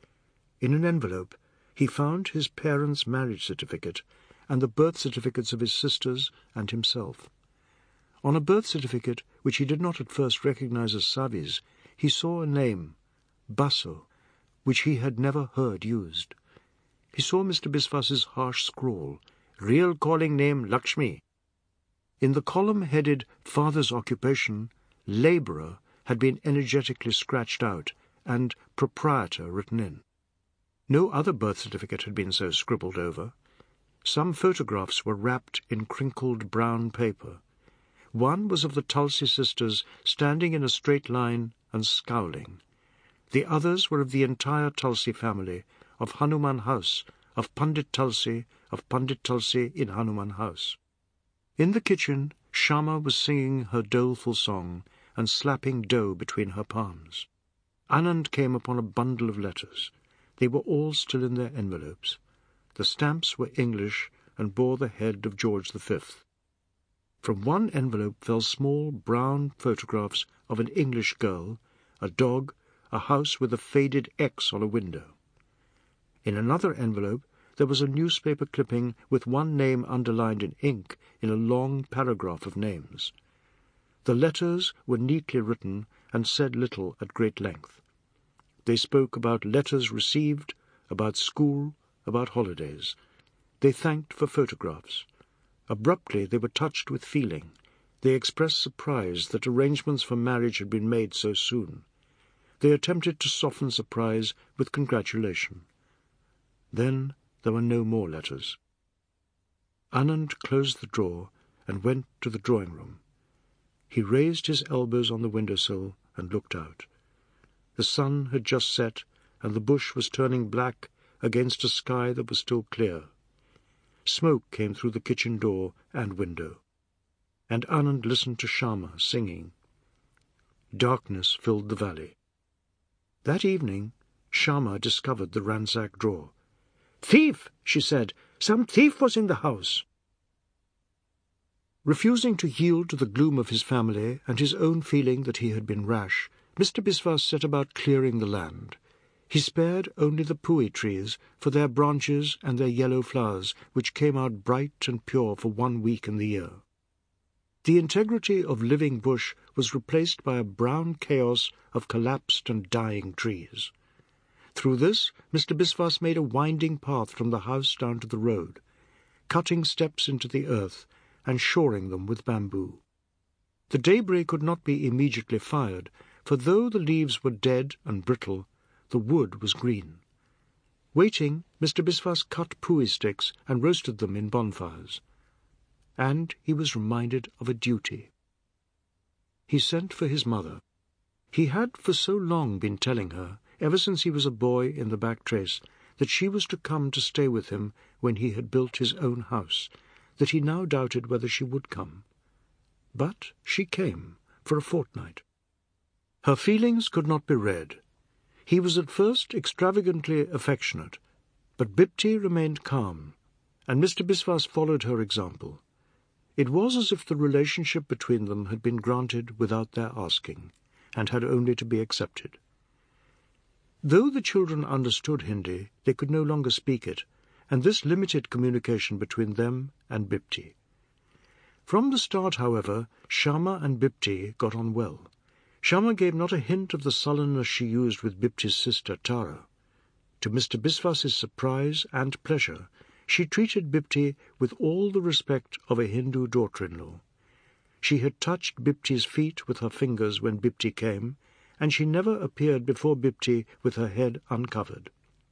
In an envelope, he found his parents' marriage certificate and the birth certificates of his sisters and himself. On a birth certificate, which he did not at first recognize as Savi's, he saw a name, Basu, which he had never heard used. He saw Mister Biswas's harsh scrawl, real calling name Lakshmi. In the column headed Father's Occupation, Labourer had been energetically scratched out and Proprietor written in. No other birth certificate had been so scribbled over. Some photographs were wrapped in crinkled brown paper. One was of the Tulsi sisters standing in a straight line and scowling. The others were of the entire Tulsi family, of Hanuman House, of Pandit Tulsi, of Pandit Tulsi in Hanuman House. In the kitchen, Shyama was singing her doleful song and slapping dough between her palms. Anand came upon a bundle of letters. They were all still in their envelopes. The stamps were English and bore the head of George the Fifth. From one envelope fell small brown photographs of an English girl, a dog, a house with a faded X on a window. In another envelope there was a newspaper clipping with one name underlined in ink in a long paragraph of names. The letters were neatly written and said little at great length. They spoke about letters received, about school, about holidays. They thanked for photographs. Abruptly they were touched with feeling. They expressed surprise that arrangements for marriage had been made so soon. They attempted to soften surprise with congratulation. Then there were no more letters. Anand closed the drawer and went to the drawing-room. He raised his elbows on the windowsill and looked out. The sun had just set, and the bush was turning black against a sky that was still clear. Smoke came through the kitchen door and window, and Anand listened to Shyama singing. Darkness filled the valley. That evening, Shyama discovered the ransacked drawer. "Thief!" she said. "Some thief was in the house." Refusing to yield to the gloom of his family and his own feeling that he had been rash, Mister Biswas set about clearing the land. He spared only the pui trees for their branches and their yellow flowers, which came out bright and pure for one week in the year. The integrity of living bush was replaced by a brown chaos of collapsed and dying trees. Through this, Mister Biswas made a winding path from the house down to the road. cutting steps into the earth and shoring them with bamboo. The daybreak could not be immediately fired, for though the leaves were dead and brittle, the wood was green. Waiting, Mister Biswas cut pui sticks and roasted them in bonfires. And he was reminded of a duty. He sent for his mother. He had for so long been telling her, ever since he was a boy in the back trace, that she was to come to stay with him when he had built his own house, that he now doubted whether she would come. But she came, for a fortnight. Her feelings could not be read. He was at first extravagantly affectionate, but Bipti remained calm, and Mister Biswas followed her example. It was as if the relationship between them had been granted without their asking, and had only to be accepted. Though the children understood Hindi, they could no longer speak it, and this limited communication between them and Bipti. From the start, however, Shyama and Bipti got on well. Shyama gave not a hint of the sullenness she used with Bipti's sister Tara. To Mister Biswas's surprise and pleasure, she treated Bipti with all the respect of a Hindu daughter-in-law. She had touched Bipti's feet with her fingers when Bipti came, and she never appeared before Bipti with her head uncovered.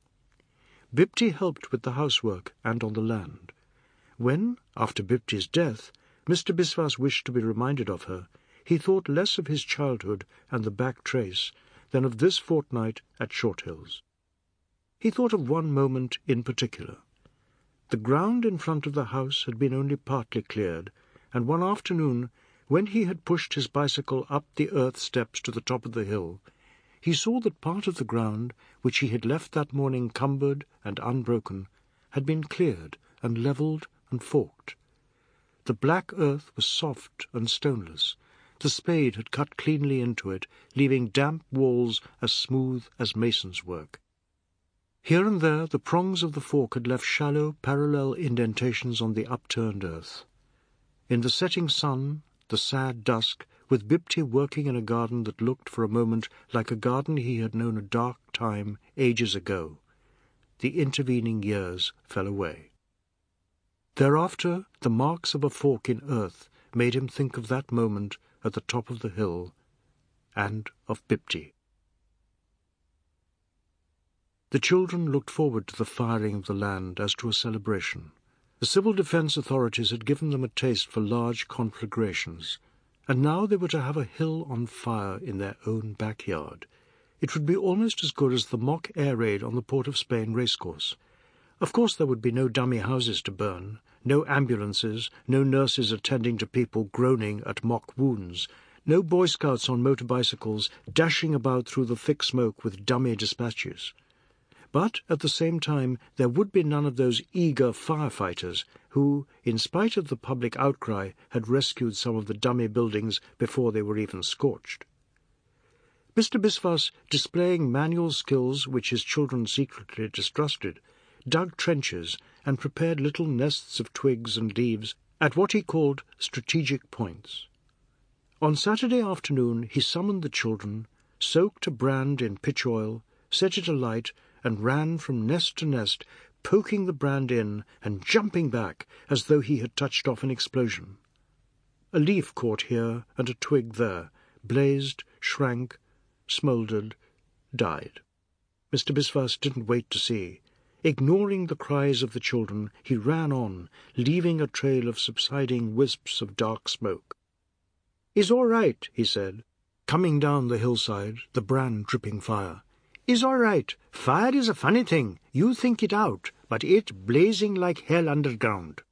Bipti helped with the housework and on the land. When, after Bipti's death, Mister Biswas wished to be reminded of her, he thought less of his childhood and the back trace than of this fortnight at Short Hills. He thought of one moment in particular. The ground in front of the house had been only partly cleared, and one afternoon, when he had pushed his bicycle up the earth steps to the top of the hill, he saw that part of the ground, which he had left that morning cumbered and unbroken, had been cleared and levelled and forked. The black earth was soft and stoneless. The spade had cut cleanly into it, leaving damp walls as smooth as mason's work. Here and there the prongs of the fork had left shallow, parallel indentations on the upturned earth. In the setting sun, the sad dusk, with Bipti working in a garden that looked for a moment like a garden he had known a dark time ages ago, the intervening years fell away. Thereafter, the marks of a fork in earth made him think of that moment at the top of the hill, and of Bipti. The children looked forward to the firing of the land as to a celebration. The civil defence authorities had given them a taste for large conflagrations, and now they were to have a hill on fire in their own backyard. It would be almost as good as the mock air raid on the Port of Spain racecourse. Of course there would be no dummy houses to burn, no ambulances, no nurses attending to people groaning at mock wounds, no Boy Scouts on motor bicycles dashing about through the thick smoke with dummy dispatches. But, at the same time, there would be none of those eager firefighters who, in spite of the public outcry, had rescued some of the dummy buildings before they were even scorched. Mister Biswas, displaying manual skills which his children secretly distrusted, dug trenches and prepared little nests of twigs and leaves at what he called strategic points. On Saturday afternoon he summoned the children, soaked a brand in pitch oil, set it alight, and ran from nest to nest, poking the brand in and jumping back as though he had touched off an explosion. A leaf caught here and a twig there, blazed, shrank, smouldered, died. Mister Biswas didn't wait to see. Ignoring the cries of the children, he ran on, leaving a trail of subsiding wisps of dark smoke. "Is all right," he said, coming down the hillside, the brand dripping fire. "Is all right. Fire is a funny thing. You think it out, but it blazing like hell underground."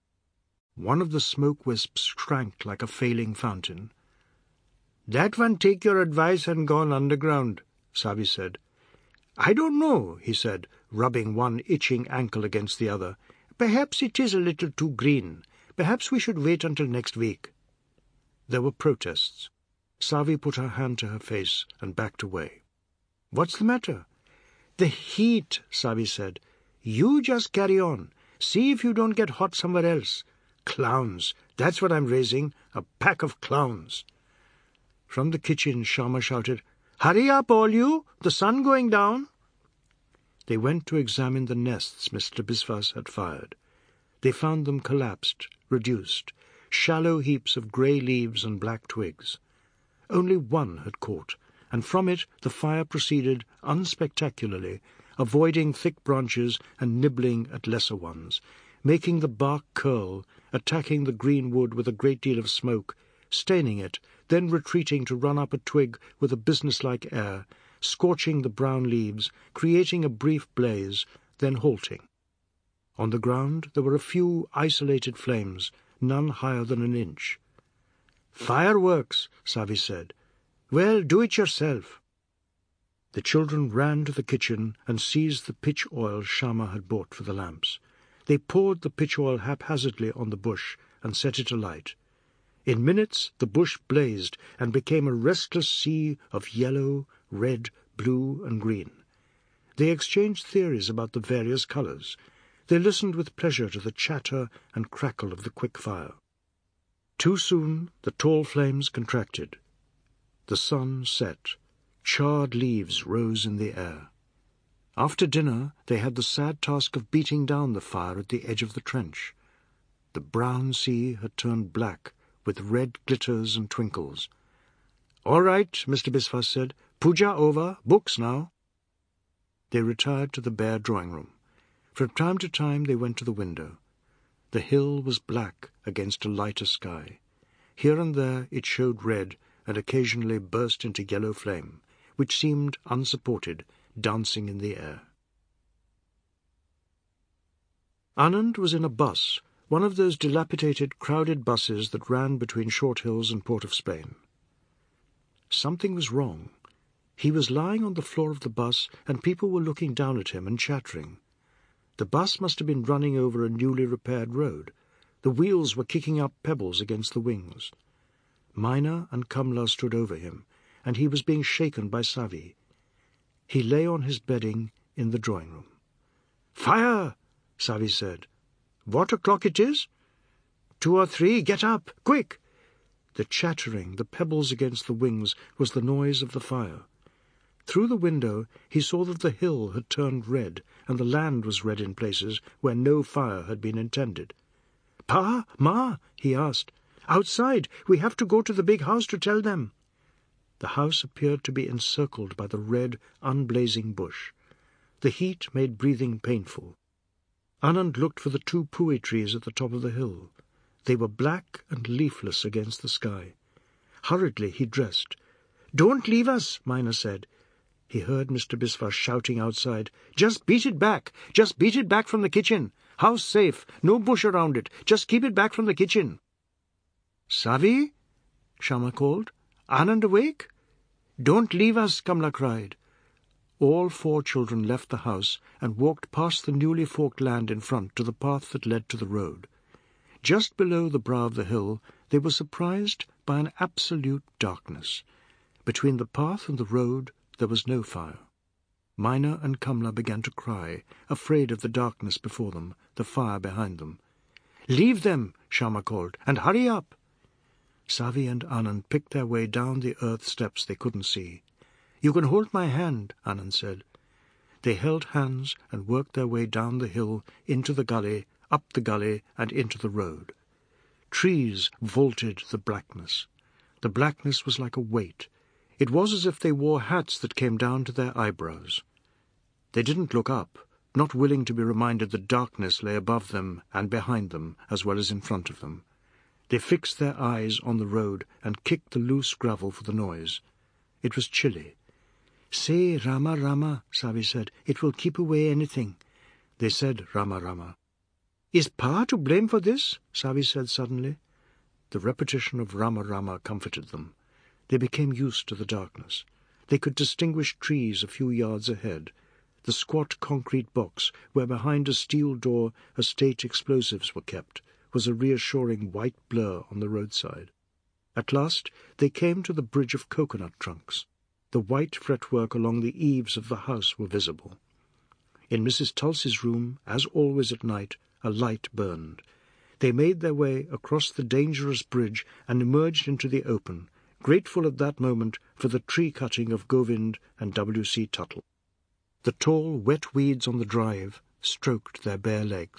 One of the smoke wisps shrank like a failing fountain. "That one take your advice and gone underground," Savi said. "I don't know," he said, rubbing one itching ankle against the other. "Perhaps it is a little too green. Perhaps we should wait until next week." There were protests. Savi put her hand to her face and backed away. "What's the matter?" "The heat," Savi said. "You just carry on. See if you don't get hot somewhere else. Clowns, that's what I'm raising, a pack of clowns." From the kitchen, Shyama shouted, "Hurry up, all you! The sun going down!" They went to examine the nests Mister Biswas had fired. they found them collapsed, reduced, shallow heaps of grey leaves and black twigs. Only one had caught, and from it the fire proceeded unspectacularly, avoiding thick branches and nibbling at lesser ones, making the bark curl, attacking the green wood with a great deal of smoke, staining it, then retreating to run up a twig with a businesslike air, scorching the brown leaves, creating a brief blaze, then halting. On the ground there were a few isolated flames, none higher than an inch. "Fireworks," Savi said. "Well, do it yourself." The children ran to the kitchen and seized the pitch oil Shama had bought for the lamps. They poured the pitch oil haphazardly on the bush and set it alight. In minutes the bush blazed and became a restless sea of yellow, red, blue, and green. They exchanged theories about the various colours. They listened with pleasure to the chatter and crackle of the quick fire. Too soon the tall flames contracted. The sun set. Charred leaves rose in the air. After dinner they had the sad task of beating down the fire at the edge of the trench. The brown sea had turned black, with red glitters and twinkles. "All right," Mister Biswas said. "Puja over. Books now." They retired to the bare drawing-room. From time to time they went to the window. The hill was black against a lighter sky. Here and there it showed red and occasionally burst into yellow flame, which seemed unsupported, dancing in the air. Anand was in a bus, one of those dilapidated, crowded buses that ran between Short Hills and Port of Spain. Something was wrong. He was lying on the floor of the bus, and people were looking down at him and chattering. The bus must have been running over a newly repaired road. The wheels were kicking up pebbles against the wings. Mina and Kamla stood over him, and he was being shaken by Savi. He lay on his bedding in the drawing-room. "Fire!" Savi said. "What o'clock it is?" "Two or three. Get up! Quick!" The chattering, the pebbles against the wings, was the noise of the fire. Through the window he saw that the hill had turned red, and the land was red in places where no fire had been intended. "Pa, Ma," he asked. "Outside. We have to go to the big house to tell them." The house appeared to be encircled by the red, unblazing bush. The heat made breathing painful. Anand looked for the two pui trees at the top of the hill. They were black and leafless against the sky. Hurriedly he dressed. "Don't leave us," Mina said. He heard Mister Biswas shouting outside, "Just beat it back! Just beat it back from the kitchen! House safe! No bush around it! Just keep it back from the kitchen!" "Savi?" Shama called. "Anand awake?" "Don't leave us," Kamla cried. All four children left the house and walked past the newly forked land in front to the path that led to the road. Just below the brow of the hill they were surprised by an absolute darkness. Between the path and the road there was no fire. Mina and Kamla began to cry, afraid of the darkness before them, the fire behind them. "Leave them," Shama called, "and hurry up." Savi and Anand picked their way down the earth steps they couldn't see. "You can hold my hand," Anand said. They held hands and worked their way down the hill, into the gully, up the gully, and into the road. Trees vaulted the blackness. The blackness was like a weight. It was as if they wore hats that came down to their eyebrows. They didn't look up, not willing to be reminded that darkness lay above them and behind them, as well as in front of them. They fixed their eyes on the road and kicked the loose gravel for the noise. It was chilly. "Say Rama Rama," Savi said. "It will keep away anything." They said Rama Rama. "Is Pa to blame for this?" Savi said suddenly. The repetition of Rama Rama comforted them. They became used to the darkness. They could distinguish trees a few yards ahead. The squat concrete box, where behind a steel door estate explosives were kept, was a reassuring white blur on the roadside. At last they came to the bridge of coconut trunks. The white fretwork along the eaves of the house were visible. In Missus Tulsi's room, as always at night, a light burned. They made their way across the dangerous bridge and emerged into the open, grateful at that moment for the tree-cutting of Govind and W C Tuttle. The tall, wet weeds on the drive stroked their bare legs.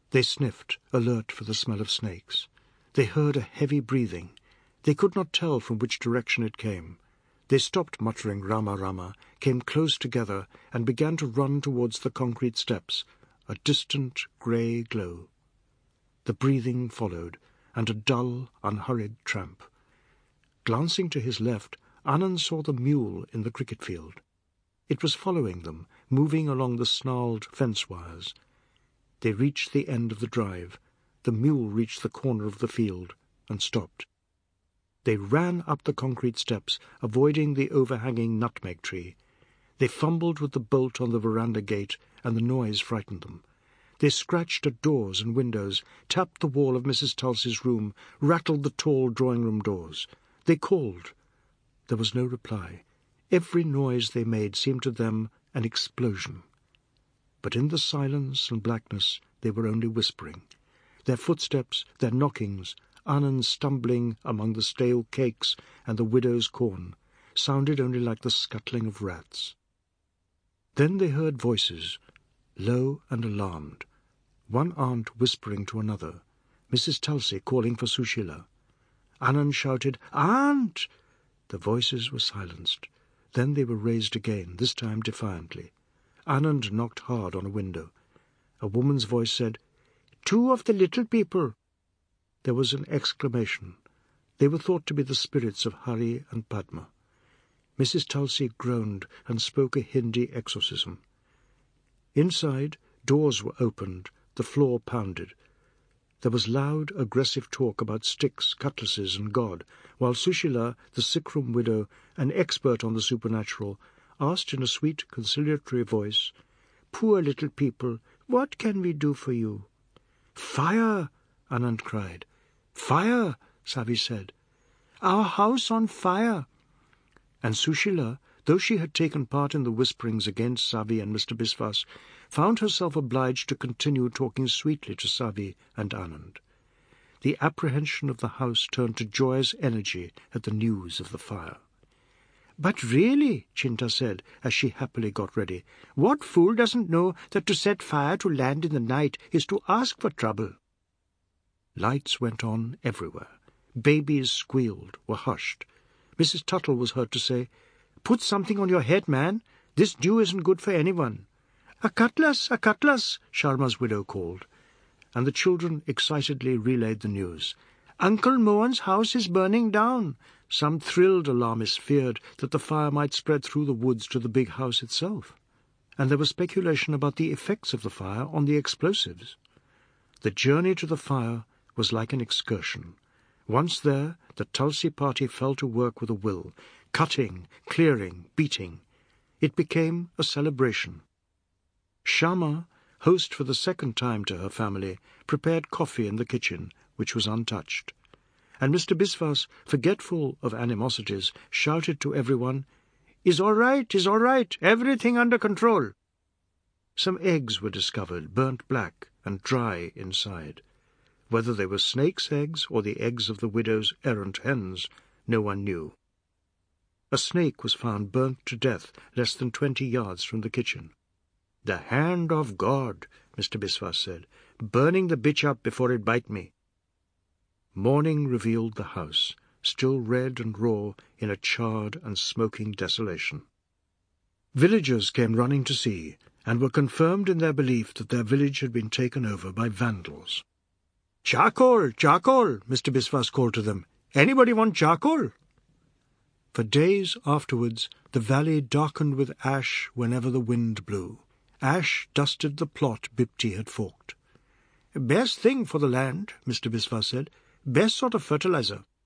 They sniffed, alert for the smell of snakes. They heard a heavy breathing. They could not tell from which direction it came. They stopped muttering Rama Rama, came close together, and began to run towards the concrete steps, a distant grey glow. The breathing followed, and a dull, unhurried tramp. Glancing to his left, Anand saw the mule in the cricket field. It was following them, moving along the snarled fence wires. They reached the end of the drive. The mule reached the corner of the field and stopped. They ran up the concrete steps, avoiding the overhanging nutmeg tree. They fumbled with the bolt on the veranda gate, and the noise frightened them. They scratched at doors and windows, tapped the wall of Missus Tulsey's room, rattled the tall drawing-room doors. They called. There was no reply. Every noise they made seemed to them an explosion. But in the silence and blackness they were only whispering. Their footsteps, their knockings, Anand's stumbling among the stale cakes and the widow's corn, sounded only like the scuttling of rats. Then they heard voices, low and alarmed, one aunt whispering to another, Missus Tulsey calling for Sushila. Anand shouted, "Aunt!" The voices were silenced. Then they were raised again, this time defiantly. Anand knocked hard on a window. A woman's voice said, "Two of the little people." There was an exclamation. They were thought to be the spirits of Hari and Padma. Missus Tulsey groaned and spoke a Hindi exorcism. Inside, doors were opened, the floor pounded. There was loud, aggressive talk about sticks, cutlasses, and God, while Sushila, the sick-room widow, an expert on the supernatural, asked in a sweet, conciliatory voice, "Poor little people, what can we do for you?" "Fire!" Anand cried. "Fire!" Savi said. "Our house on fire!" And Sushila, though she had taken part in the whisperings against Savi and Mister Biswas, found herself obliged to continue talking sweetly to Savi and Anand. The apprehension of the house turned to joyous energy at the news of the fire. "But really," Chinta said, as she happily got ready, "what fool doesn't know that to set fire to land in the night is to ask for trouble?" Lights went on everywhere. Babies squealed, were hushed. Missus Tuttle was heard to say, "Put something on your head, man. This dew isn't good for anyone." "A cutlass, a cutlass," Sharma's widow called, and the children excitedly relayed the news. "Uncle Mohan's house is burning down." Some thrilled alarmists feared that the fire might spread through the woods to the big house itself, and there was speculation about the effects of the fire on the explosives. The journey to the fire was like an excursion. Once there, the Tulsi party fell to work with a will, cutting, clearing, beating. It became a celebration. Shama, host for the second time to her family, prepared coffee in the kitchen, which was untouched. And Mister Biswas, forgetful of animosities, shouted to everyone, "Is all right, is all right, everything under control." Some eggs were discovered, burnt black and dry inside. Whether they were snakes' eggs or the eggs of the widow's errant hens, no one knew. A snake was found burnt to death less than twenty yards from the kitchen. "The hand of God," Mister Biswas said, "burning the bitch up before it bite me." Morning revealed the house, still red and raw in a charred and smoking desolation. Villagers came running to see, and were confirmed in their belief that their village had been taken over by vandals. "Charcoal, charcoal," Mister Biswas called to them. "Anybody want charcoal?" For days afterwards the valley darkened with ash whenever the wind blew. Ash dusted the plot Bipti had forked. "Best thing for the land," Mister Biswas said. "Best sort of fertilizer."